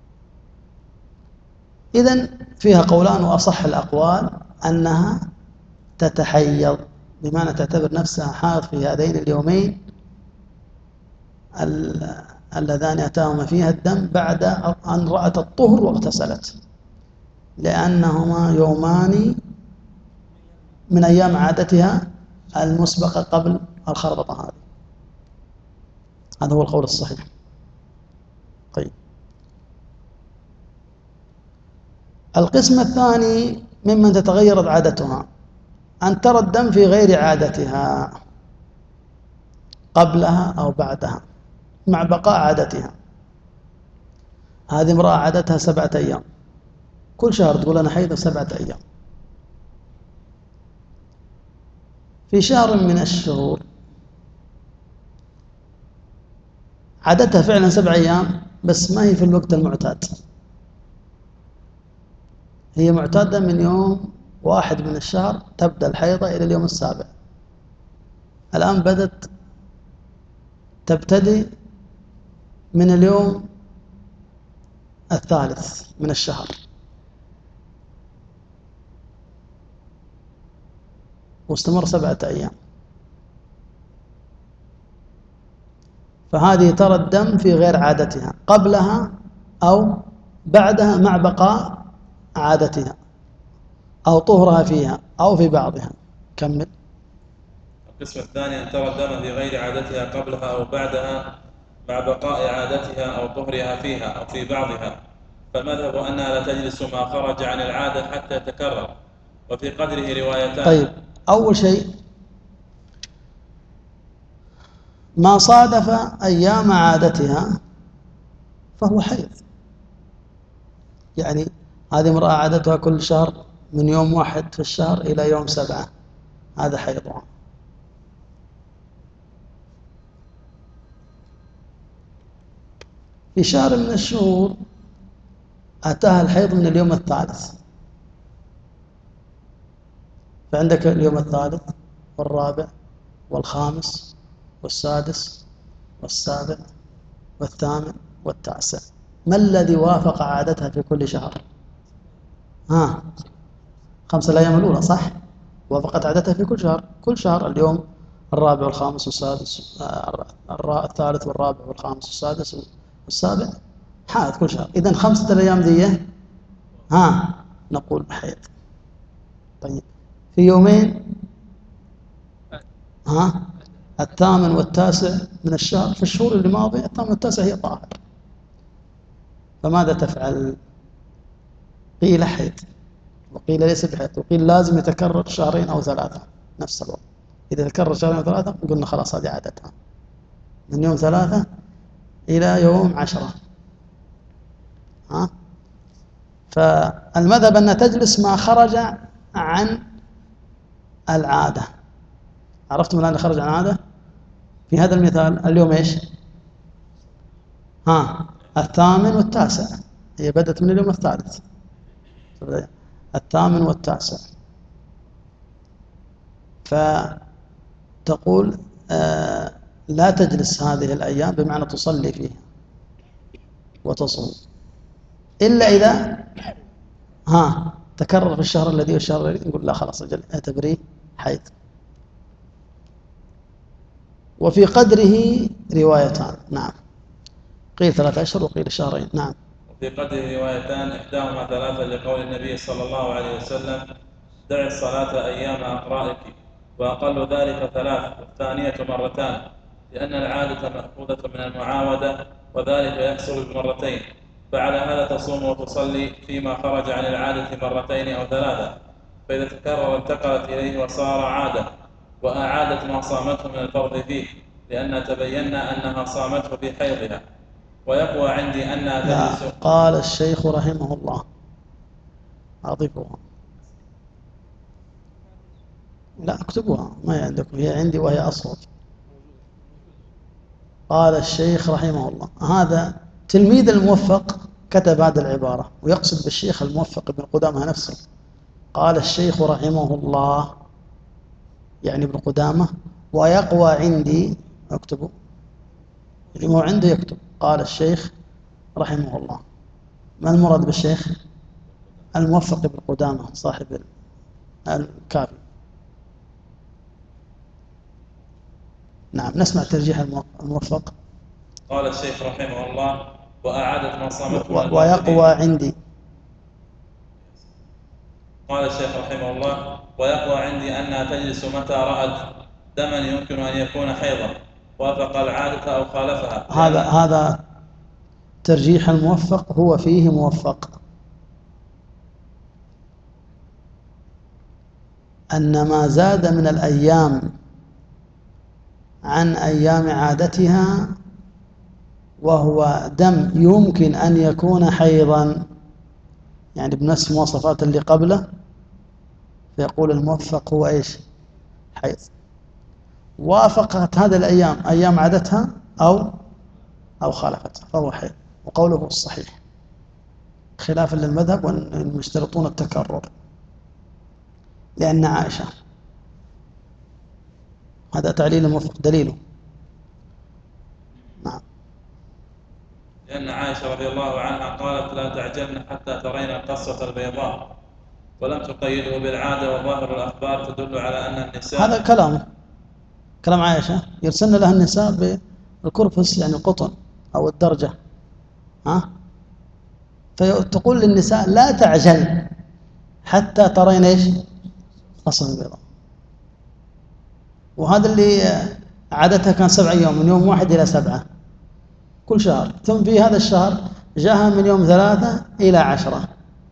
إذن فيها قولان، وأصح الأقوال أنها تتحيض، بمعنى تعتبر نفسها حائض في هذين اليومين اللذان أتاهما فيها الدم بعد أن رأت الطهر واغتسلت، لأنهما يومان من أيام عادتها المسبقة قبل الخربطة هذه. هذا هو القول الصحيح. طيب، القسم الثاني ممن تتغير عادتها، أن ترى الدم في غير عادتها قبلها أو بعدها مع بقاء عادتها. هذه امرأة عادتها سبعة أيام، كل شهر تقول أنا حيض سبعة أيام، في شهر من الشهور عادتها فعلا سبع أيام، بس ما هي في الوقت المعتاد، هي معتادة من يوم واحد من الشهر تبدأ الحيضة إلى اليوم السابع، الآن بدت تبتدي من اليوم الثالث من الشهر، واستمر سبعة أيام، فهذه ترى الدم في غير عادتها قبلها أو بعدها مع بقاء عادتها أو طهرها فيها أو في بعضها. كمل. القسم الثاني أن ترى الدم في غير عادتها قبلها أو بعدها مع بقاء عادتها أو طهرها فيها أو في بعضها، فالمذهب أنها لا تجلس ما خرج عن العادة حتى يتكرر، وفي قدره روايتان. طيب، أول شيء ما صادف أيام عادتها فهو حيض، يعني هذه امرأة عادتها كل شهر من يوم واحد في الشهر إلى يوم سبعة، هذا حيضها. في شهر من الشهور أتاها الحيض من اليوم الثالث، فعندك اليوم الثالث والرابع والخامس والسادس والسابع والثامن والتاسع، ما الذي وافق عادتها في كل شهر؟ ها، خمسة الأيام الأولى صح؟ وافقت عادتها في كل شهر، كل شهر اليوم الرابع والخامس والسادس، الثالث والرابع والخامس والسادس والسابع، حائض كل شهر. إذن خمسة الأيام دي ها نقول حيض. طيب، في يومين ها الثامن والتاسع من الشهر، في الشهور اللي ماضية الثامن والتاسع هي طاهر، فماذا تفعل؟ قيل حيض وقيل ليس بحيض، وقيل لازم يتكرر شهرين أو ثلاثة نفس الوقت. إذا تكرر شهرين أو ثلاثة قلنا خلاص هذه عادتها من يوم ثلاثة إلى يوم عشرة. ها؟ فالمذهب أن تجلس ما خرج عن العادة. عرفتم الآن خرج عن العادة؟ في هذا المثال اليوم إيش؟ ها، الثامن والتاسع، هي بدأت من اليوم الثالث، الثامن والتاسع، فتقول آه لا تجلس هذه الأيام، بمعنى تصلي فيها وتصوم، إلا إذا ها تكرر في الشهر الذي والشهر الذي، يقول لا خلاص أجل اعتبريه حيض. وفي قدره روايتان، نعم، قيل ثلاثة أشهر وقيل شهرين، نعم. وفي قدره روايتان إحداهما ثلاثة لقول النبي صلى الله عليه وسلم دع الصلاة أيام أقرائك، وأقل ذلك ثلاث، والثانية مرتان، لأن العادة مأخوذة من المعاودة، وذلك يحصل بمرتين، فعلى هذا تصوم وتصلي فيما خرج عن العادة مرتين أو ثلاثة، فإذا تكرر انتقلت إليه وصار عادة، وأعادت ما صامته من الفرض فيه، لأن تبينا أنها صامته في حيضها. ويقوى عندي أنها تجلس. لا، قال الشيخ رحمه الله، أضيفوها، لا اكتبوها، ما هي عندكم، هي عندي وهي أصوب. قال الشيخ رحمه الله، هذا تلميذ الموفق كتب هذه العبارة، ويقصد بالشيخ الموفق ابن قدامة نفسه. قال الشيخ رحمه الله يعني ابن قدامة، ويقوى عندي، اكتبوا اللي مو عنده يكتب، قال الشيخ رحمه الله. ما المراد بالشيخ؟ الموفق ابن قدامة صاحب الكافي. نعم، نسمع ترجيح الموفق. قال الشيخ رحمه الله وأعادت ما صامته من ويقوى عندي. قال الشيخ رحمه الله ويقوى عندي أنها تجلس متى رأت دما يمكن أن يكون حيضا، وافق العادة أو خالفها. هذا هذا ترجيح الموفق، هو فيه موفق أن ما زاد من الأيام عن أيام عادتها وهو دم يمكن أن يكون حيضا، يعني بنفس المواصفات اللي قبله، فيقول الموفق هو إيش؟ حيض. وافقت هذه الأيام أيام عادتها أو أو خالفتها فهو حيض، وقوله الصحيح خلافا للمذهب والمشترطون التكرر، لأن عائشة، هذا تعليل الموفق دليله. نعم. لأن عائشة رضي الله عنها قالت لا تعجلن حتى ترين القصة البيضاء، ولم تقيده بالعادة، وظاهر الأخبار تدل على أن النساء. هذا كلامه، كلام عائشة، يرسلن لها النساء بالكرفس يعني القطن أو الدرجة، ها، فتقول للنساء لا تعجل حتى ترين إيش؟ قصة البيضاء. وهذا اللي عادتها كان سبع يوم، من يوم واحد إلى سبعة كل شهر، ثم في هذا الشهر جاءها من يوم ثلاثة إلى عشرة،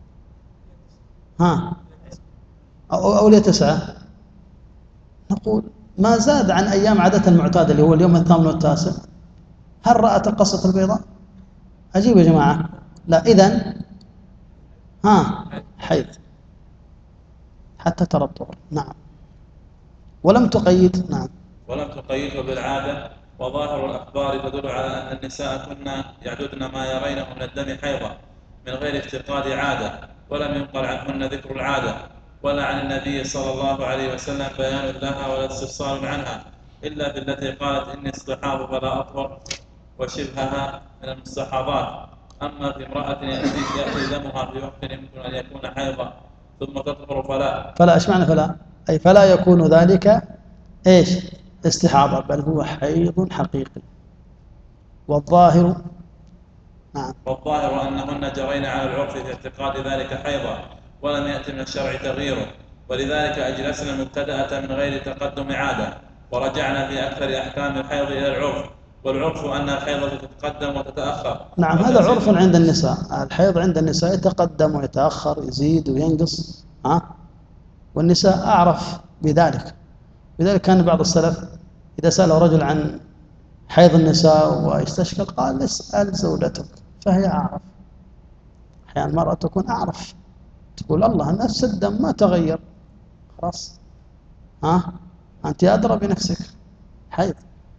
ها، أو, أو لتسعة. نقول ما زاد عن أيام عادة المعتادة اللي هو اليوم الثامن والتاسع. هل رأت القصة البيضاء؟ أجيب يا جماعة، لا. إذن ها حيض حتى ترى الطهر. نعم. ولم تقيد. نعم. ولم تقيده بالعادة، وظاهر الأخبار تدل على أن النساء كن يعددن ما يرينه من الدم حيضا من غير افتقاد عادة، ولم ينقل عنهن ذكر العادة، ولا عن النبي صلى الله عليه وسلم بيان لها ولا استفصال عنها، إلا في التي قالت إني استحاض فلا أطهر وشبهها من المستحاضات. أما في امرأة يأتي دمها في وقت يمكن أن يكون حيضا ثم تطهر فلا فلا إيش معنى فلا؟ أي فلا يكون ذلك إيش؟ استحاضة، بل هو حيض حقيقي. والظاهر نعم والظاهر أنهن جرين على العرف في اعتقاد ذلك حيضا، ولم يأتي من الشرع تغييره، ولذلك أجلسنا المبتدأة من غير تقدم عادة، ورجعنا في أكثر أحكام الحيض إلى العرف، والعرف أن الحيض تتقدم وتتأخر. نعم، هذا عرف عند النساء. الحيض عند النساء يتقدم ويتأخر، يزيد وينقص، ها؟ والنساء أعرف بذلك. لذلك كان بعض السلف إذا سأله رجل عن حيض النساء واستشكل قال اسأل زوجتك فهي أعرف. أحيانا المرأة تكون أعرف، تقول الله نفس الدم ما تغير، خلاص، ها، أنت أدرى بنفسك، حيض.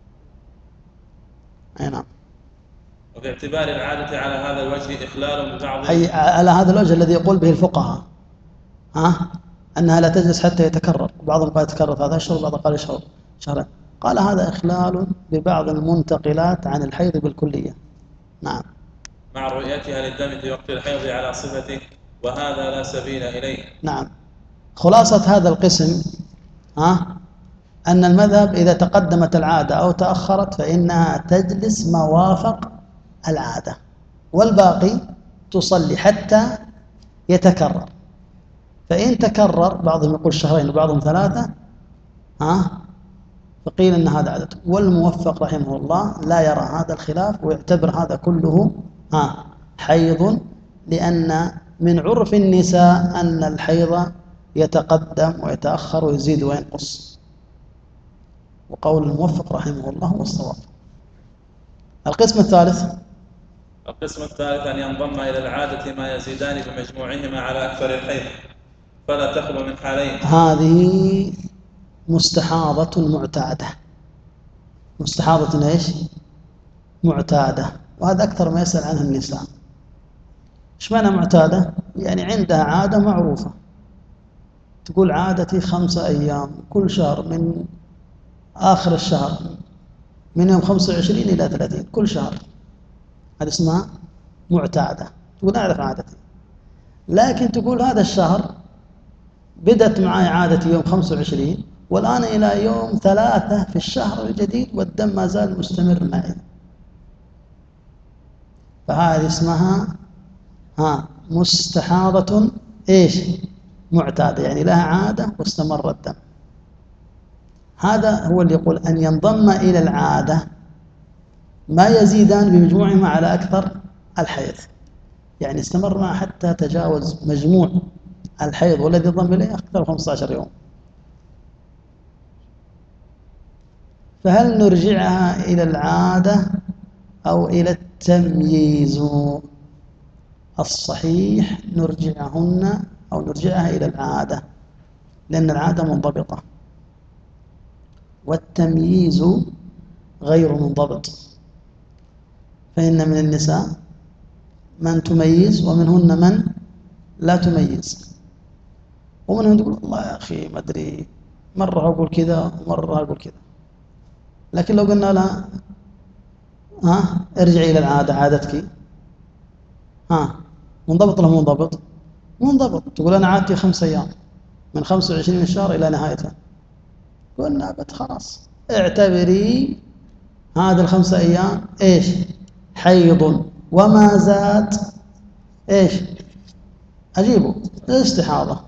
أي نعم. وباعتبار العادة على هذا الوجه إخلال ببعض أي على هذا الوجه الذي يقول به الفقهاء، ها، أنها لا تجلس حتى يتكرر، بعضهم قال يتكرر ثلاثة أشهر وبعضهم قال شهر شهرين. قال هذا إخلال ببعض المنتقلات عن الحيض بالكلية. نعم. مع رؤيتها للدم في وقت الحيض على صفته وهذا لا سبيل إليه. نعم. خلاصة هذا القسم ها أن المذهب إذا تقدمت العادة أو تأخرت فإنها تجلس ما وافق العادة، والباقي تصلي حتى يتكرر. فإن تكرر، بعضهم يقول شهرين وبعضهم ثلاثة، ها فقيل أن هذا عادته. والموفق رحمه الله لا يرى هذا الخلاف ويعتبر هذا كله ها حيض، لأن من عرف النساء أن الحيض يتقدم ويتأخر ويزيد وينقص، وقول الموفق رحمه الله هو الصواب. القسم الثالث القسم الثالث أن ينضم إلى العادة ما يزيدان بمجموعهما على أكثر الحيض فلا تخلو من حالين. هذه مستحاضة معتادة. مستحاضة ايش؟ معتادة، وهذا أكثر ما يسأل عنه النساء. ايش معنى معتادة؟ يعني عندها عادة معروفة، تقول عادتي خمسة أيام كل شهر، من آخر الشهر من يوم خمسة وعشرين إلى ثلاثين كل شهر، هذه اسمها معتادة. تقول أعرف عادتي، لكن تقول هذا الشهر بدأت معي عادتي يوم خمسة وعشرين والآن إلى يوم ثلاثة في الشهر الجديد والدم ما زال مستمر معي، فهذه اسمها ها مستحاضة ايش؟ معتادة، يعني لها عادة واستمر الدم. هذا هو اللي يقول أن ينضم إلى العادة ما يزيدان بمجموعهما على أكثر الحيض، يعني استمر معه حتى تجاوز مجموع الحيض والذي انضم إليه أكثر خمسة عشر يوم. فهل نرجعها إلى العادة أو إلى التمييز؟ الصحيح نرجعهن أو نرجعها إلى العادة، لأن العادة منضبطة والتمييز غير منضبط. فإن من النساء من تميز ومنهن من لا تميز، ومنهم تقول الله يا أخي ما أدري مرة أقول كذا ومرة أقول كذا. لكن لو قلنا لها ها ارجعي إلى العادة، عادتك ها منضبط ولا منضبط؟ منضبط. تقول أنا عادتي خمس أيام من خمسة وعشرين من الشهر إلى نهايته، قلنا بت خلاص اعتبري هذه الخمسة أيام إيش؟ حيض، وما زاد إيش؟ أجيبه استحاضة.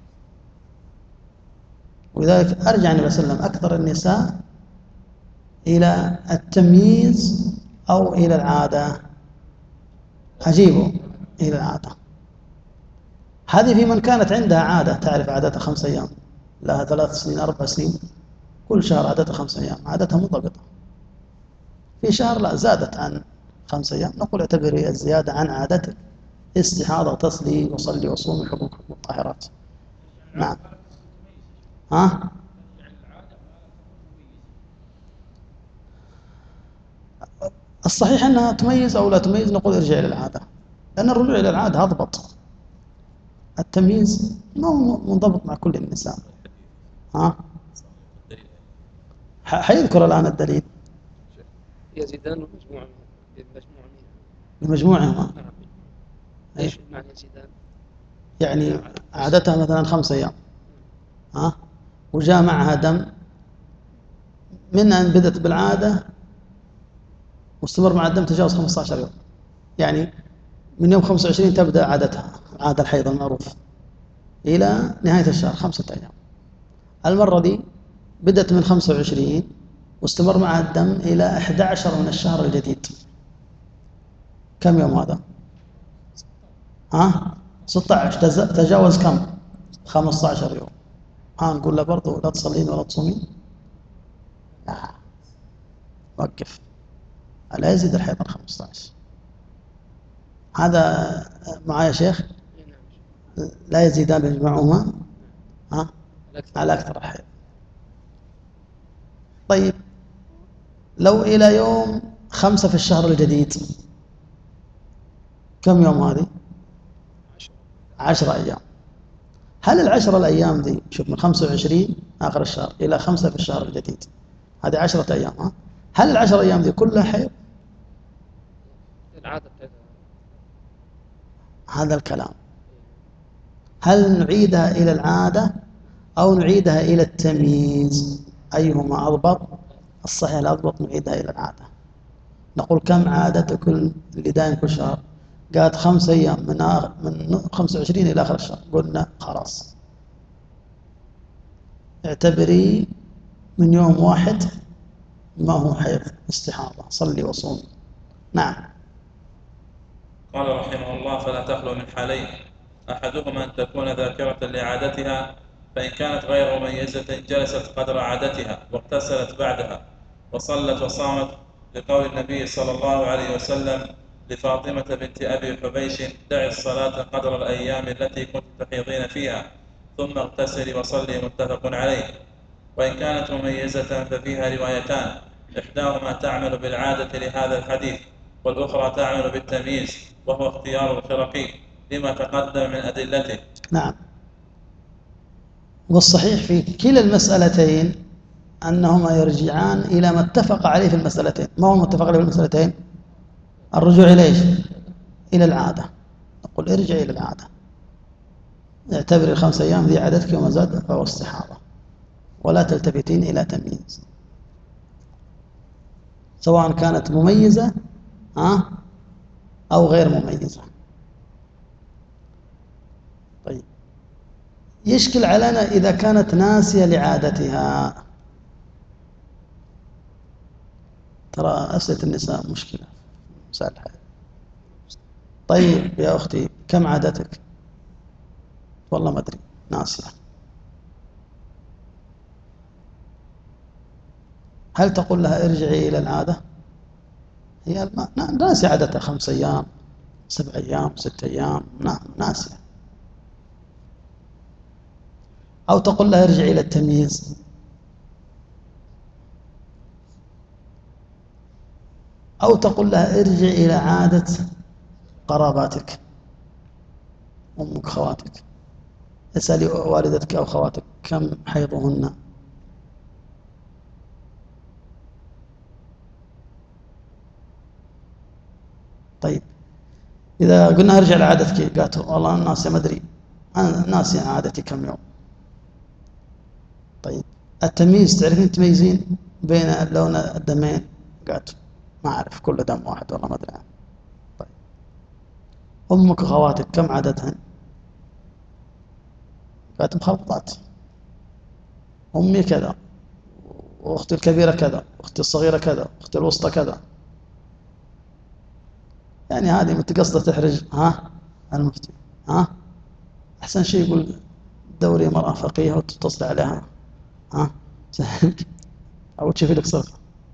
ولذلك أرجع النبي صلى الله عليه وسلم أكثر النساء إلى التمييز أو إلى العادة، أجيبه إلى العادة. هذه في من كانت عندها عادة، تعرف عادتها خمس أيام، لها ثلاث سنين أربع سنين كل شهر عادتها خمس أيام، عادتها منضبطة. في شهر لا زادت عن خمس أيام، نقول اعتبري الزيادة عن عادتك استحاضة، تصلي وصلي وصومي حقوق الطاهرات. نعم. ها؟ الصحيح أنها تميز أو لا تميز، نقول ارجع إلى العادة، لأن الرجوع إلى العادة أضبط. التمييز ما هو منضبط مع كل النساء. ها؟ حيذكر الآن الدليل. يزيدان مجموعة بمجموعة بمجموعهما. نعم. ايش معنى يزيدان؟ يعني عادتها مثلا خمس أيام، ها؟ وجاء معها دم من أن بدأت بالعادة واستمر مع الدم تجاوز خمسة عشر يوم، يعني من يوم خمسة وعشرين تبدأ عادتها، عادة الحيض المعروف، إلى نهاية الشهر خمسة أيام. المرة دي بدأت من خمسة وعشرين واستمر معها الدم إلى أحد عشر من الشهر الجديد. كم يوم هذا؟ ها؟ ستة عشر. تجاوز كم؟ خمسة عشر يوم. ها نقول له برضو لا تصلين ولا تصومين؟ لا، وقف، لا يزيد الحيض عن خمسة عشر. هذا معايا شيخ؟ لا يزيدان بمجموعهما ها على أكثر الحيض. طيب لو إلى يوم خمسة في الشهر الجديد كم يوم هذه؟ عشر أيام. هل العشرة الأيام دي شوف من خمسة وعشرين آخر الشهر إلى خمسة في الشهر الجديد هذه عشرة أيام ها؟ هل العشرة أيام دي كلها حيض؟ العادة بتاعتها. هذا الكلام. هل نعيدها إلى العادة أو نعيدها إلى التمييز؟ أيهما أضبط؟ الصحيح الأضبط نعيدها إلى العادة. نقول كم عادتك اللي دائم كل شهر؟ قالت خمس أيام من آخر من خمسة وعشرين إلى آخر الشهر. قلنا خلاص اعتبري من يوم واحد ما هو حيض استحاضة صلي وصوم. نعم. قال رحمه الله: فلا تخلو من حالين، أحدهما أن تكون ذاكرة لعادتها، فإن كانت غير مميزة جلست قدر عادتها واغتسلت بعدها وصلت وصامت، لقول النبي صلى الله عليه وسلم لفاطمة بنت أبي حبيش: دعي الصلاة قدر الأيام التي كنت تحيضين فيها ثم اغتسلي وصلي، متفق عليه. وإن كانت مميزة ففيها روايتان، إحداهما تعمل بالعادة لهذا الحديث، والأخرى تعمل بالتمييز، وهو اختيار الخرقي لما تقدم من أدلته. نعم. والصحيح في كلا المسألتين أنهما يرجعان إلى ما اتفق عليه في المسألتين. ما هو المتفق عليه في المسألتين؟ الرجوع إليه إلى العادة. نقول ارجع إلى العادة، اعتبر الخمس أيام ذي عادتك وما زاد فهو استحاضة، ولا تلتفتين إلى تمييز سواء كانت مميزة ها أو غير مميزة. طيب يشكل علينا إذا كانت ناسية لعادتها. ترى أسئلة النساء مشكلة مسألة. طيب يا أختي كم عادتك؟ والله ما أدري ناسية. هل تقول لها ارجعي إلى العادة؟ هي ناسية عادتها خمس أيام سبع أيام ست أيام ناسية. أو تقول لها ارجعي إلى التمييز، أو تقول لها ارجعي إلى عادة قراباتك أمك خواتك، اسألي والدتك أو خواتك كم حيضهن. طيب إذا قلنا ارجع لعادتك قالت والله أنا ناسية ما أدري أنا ناسية عادتي كم يوم. طيب التمييز تعرفين تميزين بين لون الدمين؟ قالت ما أعرف كل دم واحد والله ما أدري. طيب أمك وخواتك كم عددهن؟ قالت مخلطات، أمي كذا وأختي الكبيرة كذا وأختي الصغيرة كذا وأختي الوسطى كذا. يعني هذه متقصدة تحرج ها المفتي. ها أحسن شيء يقول دوري مرأة فقيهة وتتصل عليها ها أو تشوفي لك صرف.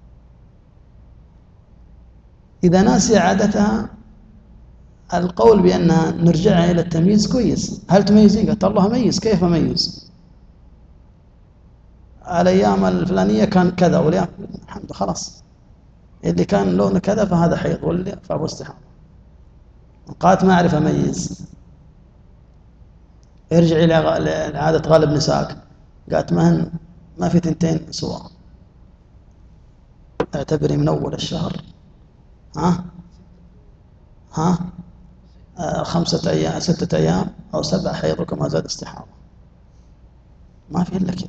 إذا ناسي عادتها القول بأنها نرجعها إلى التمييز كويس. هل تميزين؟ قالت الله ميز. كيف أميز؟ الأيام الفلانية كان كذا والأيام الحمد لله خلاص اللي كان لونه كذا فهذا حيض واللي فهو استحاضة. قالت ما أعرف أميز. ارجعي لعادة غالب نسائك. قالت ما هن ما في تنتين سواء. اعتبري من أول الشهر ها ها آه خمسة أيام ستة أيام أو سبع حيضك ما زاد استحاضة. ما في إلا كذا.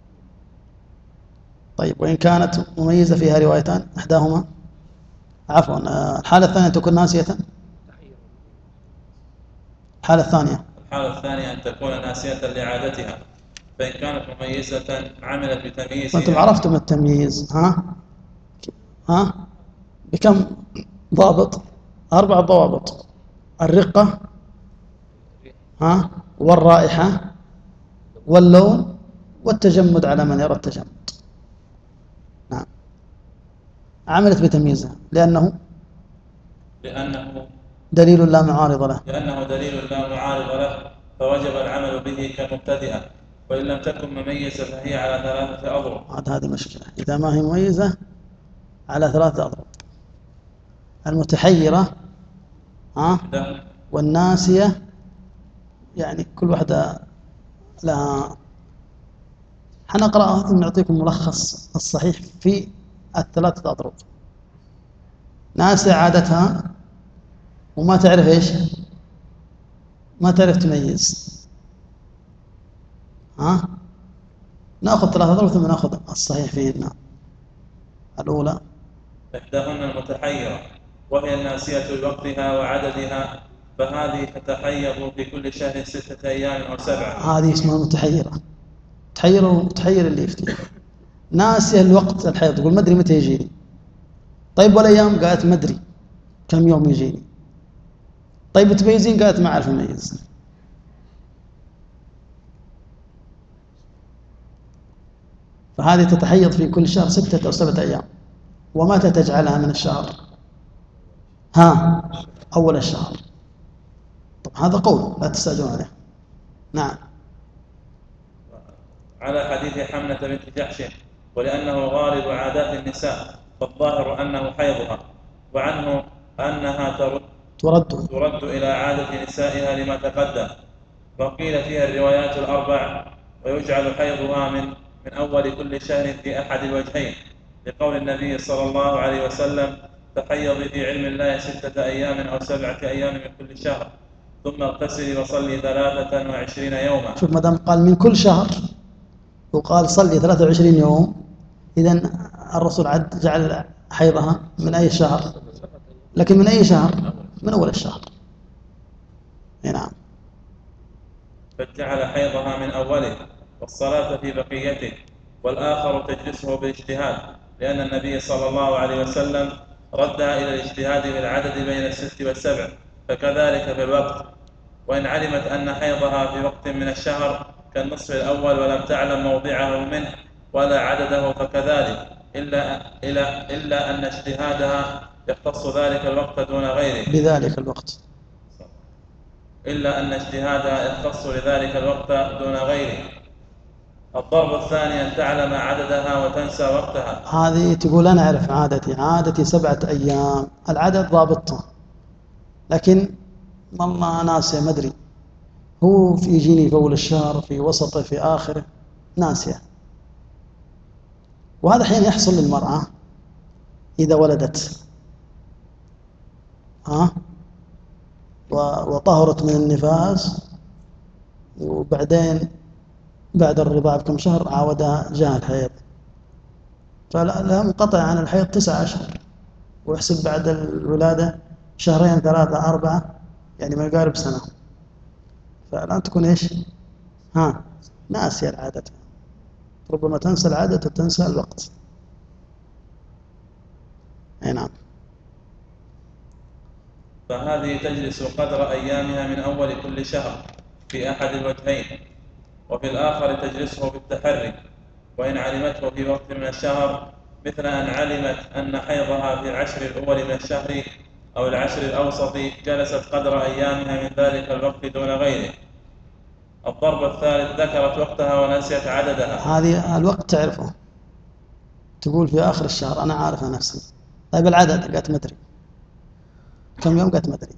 طيب وإن كانت مميزة فيها روايتان إحداهما عفوا الحالة الثانية تكون ناسية. الحالة الثانية الحالة الثانية أن تكون ناسية لعادتها، فإن كانت مميزة عملت بتمييزها. وأنتم عرفتم التمييز ها ها بكم ضابط؟ أربع ضوابط: الرقة ها والرائحة واللون والتجمد على من يرى التجمد. نعم عملت بتمييزها لأنه لأنه دليل لا معارض له لأنه دليل لا معارض له، فوجب العمل به كمبتدئة. وإن لم تكن مميزة فهي على ثلاثة أضرب. عاد هذه مشكلة. إذا ما هي مميزة على ثلاثة أضرب: المتحيرة ها والناسية، يعني كل واحدة لا، حنقرأها ثم نعطيكم ملخص الصحيح في الثلاثة أضرب. ناسية عادتها وما تعرف إيش، ما تعرف تميز. ها، نأخذ ثلاثة أضرب ثم نأخذ الصحيح فيهن. الأولى إحداهن المتحيرة وهي الناسية لوقتها وعددها، فهذه تتحيض في كل شهر ستة أيام أو سبعة. هذه اسمها متحيرة. تحير تحير اللي يفتي. ناسية الوقت الحيض، تقول ما أدري متى يجيني. طيب والأيام؟ قالت ما أدري كم يوم يجيني. طيب تميزين؟ قالت ما أعرف أميز. فهذه تتحيض في كل شهر ستة أو سبعة أيام. ومتى تجعلها من الشهر؟ ها، أول الشهر. طب هذا قول لا تستعجلون عليه. نعم. على حديث حمنة بنت جحش، ولأنه غالب عادات النساء فالظاهر أنه حيضها، وعنه أنها ترد ترد ترد إلى عادة نسائها لما تقدم، وقيل فيها الروايات الأربع، ويجعل حيضها من من أول كل شهر في أحد الوجهين، لقول النبي صلى الله عليه وسلم: تحيضي في علم الله ستة أيام أو سبعة أيام من كل شهر، ثم اغتسلي وصلي ثلاثة وعشرين يوما. شوف، ما دام قال من كل شهر وقال صلي ثلاثة وعشرين يوم، إذن الرسول عد جعل حيضها من أي شهر؟ لكن من أي شهر؟ من أول الشهر. نعم. فجعل حيضها من أوله والصلاة في بقيته، والآخر تجلسه بالاجتهاد، لأن النبي صلى الله عليه وسلم ردها إلى الاجتهاد في العدد بين الست والسبع، فكذلك في الوقت. وإن علمت أن حيضها في وقت من الشهر كالنصف الأول ولم تعلم موضعه منه ولا عدده فكذلك، إلا, إلا, إلا أن اجتهادها يختص ذلك الوقت دون غيره بذلك الوقت إلا أن اجتهادها يختص لذلك الوقت دون غيره. الضرب الثاني أن تعلم عددها وتنسى وقتها. هذه تقول أنا أعرف عادتي، عادتي سبعة أيام، العدد ضابطه، لكن والله ناسية ما أدري، هو في يجيني في أول الشهر، في وسطه، في آخره، ناسية. وهذا حين يحصل للمرأة إذا ولدت ها وطهرت من النفاس، وبعدين بعد الرضاعة بكم شهر عاودها جاء الحيض، فلا منقطع عن الحيض تسعة أشهر، ويحسب بعد الولادة شهرين ثلاثة أربعة، يعني ما يقارب سنة. فالآن تكون إيش؟ ها، ناسية العادة، ربما تنسى العادة وتنسى الوقت. أي نعم. فهذه تجلس قدر أيامها من أول كل شهر في أحد الوجهين، وفي الآخر تجلسه بالتحري، وإن علمته في وقت من الشهر، مثل أن علمت أن حيضها في العشر الأول من الشهر أو العشر الأوسط، جلست قدر أيامها من ذلك الوقت دون غيره. الضرب الثالث ذكرت وقتها ونسيت عددها. هذه الوقت تعرفه، تقول في آخر الشهر أنا عارفة نفسي. طيب العدد؟ قالت ما أدري. كم يوم؟ قالت ما أدري.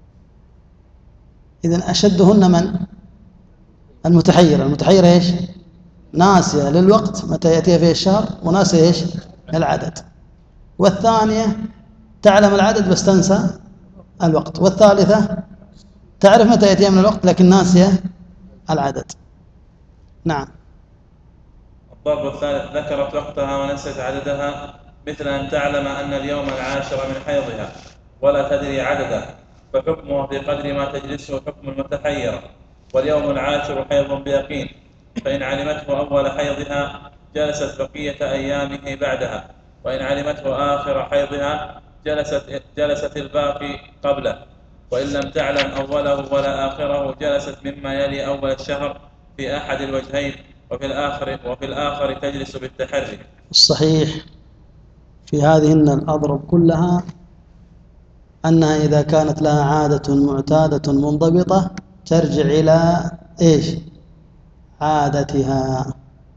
إذن أشدهن من؟ المتحيرة. المتحيرة إيش؟ ناسية للوقت متى يأتي فيه الشهر، وناسية إيش؟ العدد. والثانية تعلم العدد بس تنسى الوقت. والثالثة تعرف متى يأتي من الوقت لكن ناسية العدد. نعم. الضرب الثالث ذكرت وقتها ونسيت عددها، مثل أن تعلم أن اليوم العاشر من حيضها ولا تدري عدده، فحكمه في قدر ما تجلسه حكم المتحيرة، واليوم العاشر حيض بيقين، فإن علمته أول حيضها جلست بقية أيامه بعدها، وإن علمته آخر حيضها جلست, جلست الباقي قبله، وإن لم تعلم أوله ولا آخره جلست مما يلي أول الشهر في أحد الوجهين، وفي الآخر, وفي الآخر تجلس بالتحري. الصحيح في هذهن الأضرب كلها أنها إذا كانت لها عادة معتادة منضبطة ترجع إلى إيش؟ عادتها،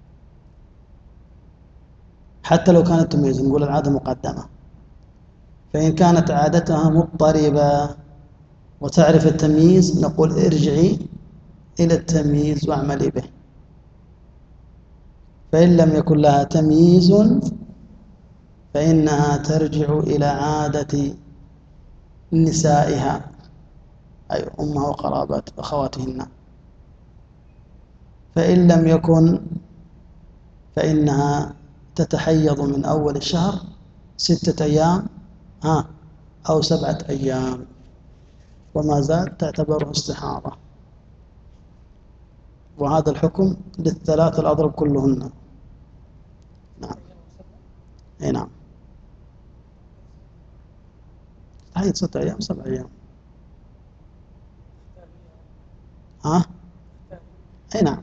حتى لو كانت تميز، نقول العادة مقدمة. فإن كانت عادتها مضطربة وتعرف التمييز نقول ارجعي إلى التمييز واعملي به. فإن لم يكن لها تمييز فإنها ترجع إلى عادة نسائها، أي أمها وقرابات أخواتهن. فإن لم يكن فإنها تتحيض من أول الشهر ستة أيام ها أو سبعة أيام، وما زال تعتبر استحاضة. وهذا الحكم للثلاث الأضرب كلهن. نعم. أي نعم. تحيض ستة أيام سبع أيام. ها؟ أي نعم.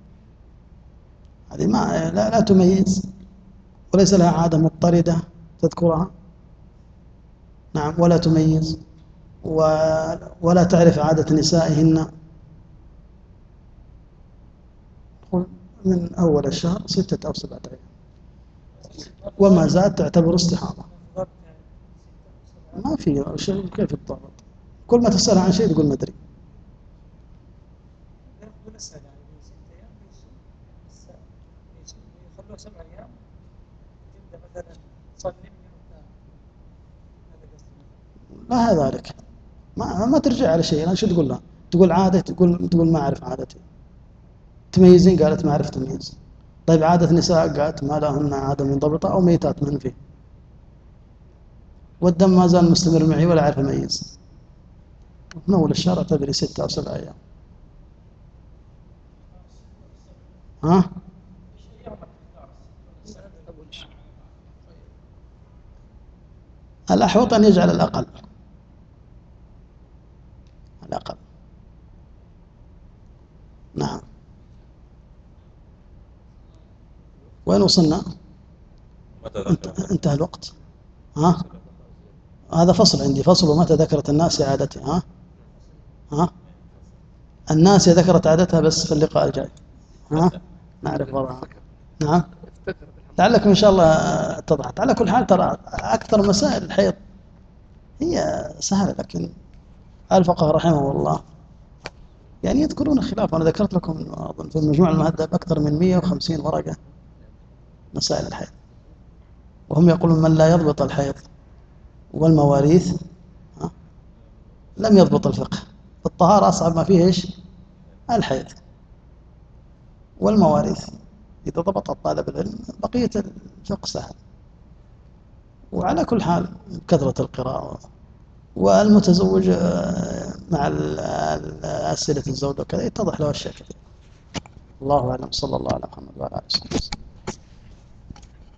هذه ما لا, لا تميز، وليس لها عادة مضطردة تذكرها. نعم. ولا تميز ولا تعرف عادة نسائهن. من أول الشهر ستة أو سبعة أيام، وما زالت تعتبر استحاضة. ما في شيء كيف الضابط؟ كل ما تسأل عن شيء تقول ما أدري. لا ذلك ما ما ترجع على شيء. أنا شو تقول لها؟ تقول عادة، تقول تقول ما أعرف عادتي. تميزين؟ قالت ما أعرف تمييز. طيب عادة نساء؟ قالت ما لهن عادة منضبطة أو ميتات من فيه، والدم ما زال مستمر معي ولا أعرف أميز. من أول الشهر اعتبري ستة أو سبعة أيام. ها؟ الأحوط أن يجعل الأقل. الأقل. نعم. وين وصلنا؟ انتهى الوقت. ها؟ هذا فصل عندي، فصل ومتى ذكرت الناس عادتها. ها؟ ها؟ الناس ذكرت عادتها بس في اللقاء الجاي. ها؟ نعرف وضعها. نعم. لعلكم إن شاء الله اتضحت. على كل حال ترى أكثر مسائل الحيض هي سهلة، لكن الفقه رحمه الله يعني يذكرون خلاف. أنا ذكرت لكم أظن في المجموع المهذب أكثر من مئة وخمسين ورقة مسائل الحيض، وهم يقولون من لا يضبط الحيض والمواريث لم يضبط الفقه. الطهارة أصعب ما فيه إيش؟ الحيض والمواريث. إذا ضبط طالب العلم بقية الفقه سهل. وعلى كل حال كثرة القراءة والمتزوج مع أسئلة الزوج وكذا يتضح له الشيء كثير. الله أعلم. صلى الله على محمد وعلى آله وصحبه وسلم.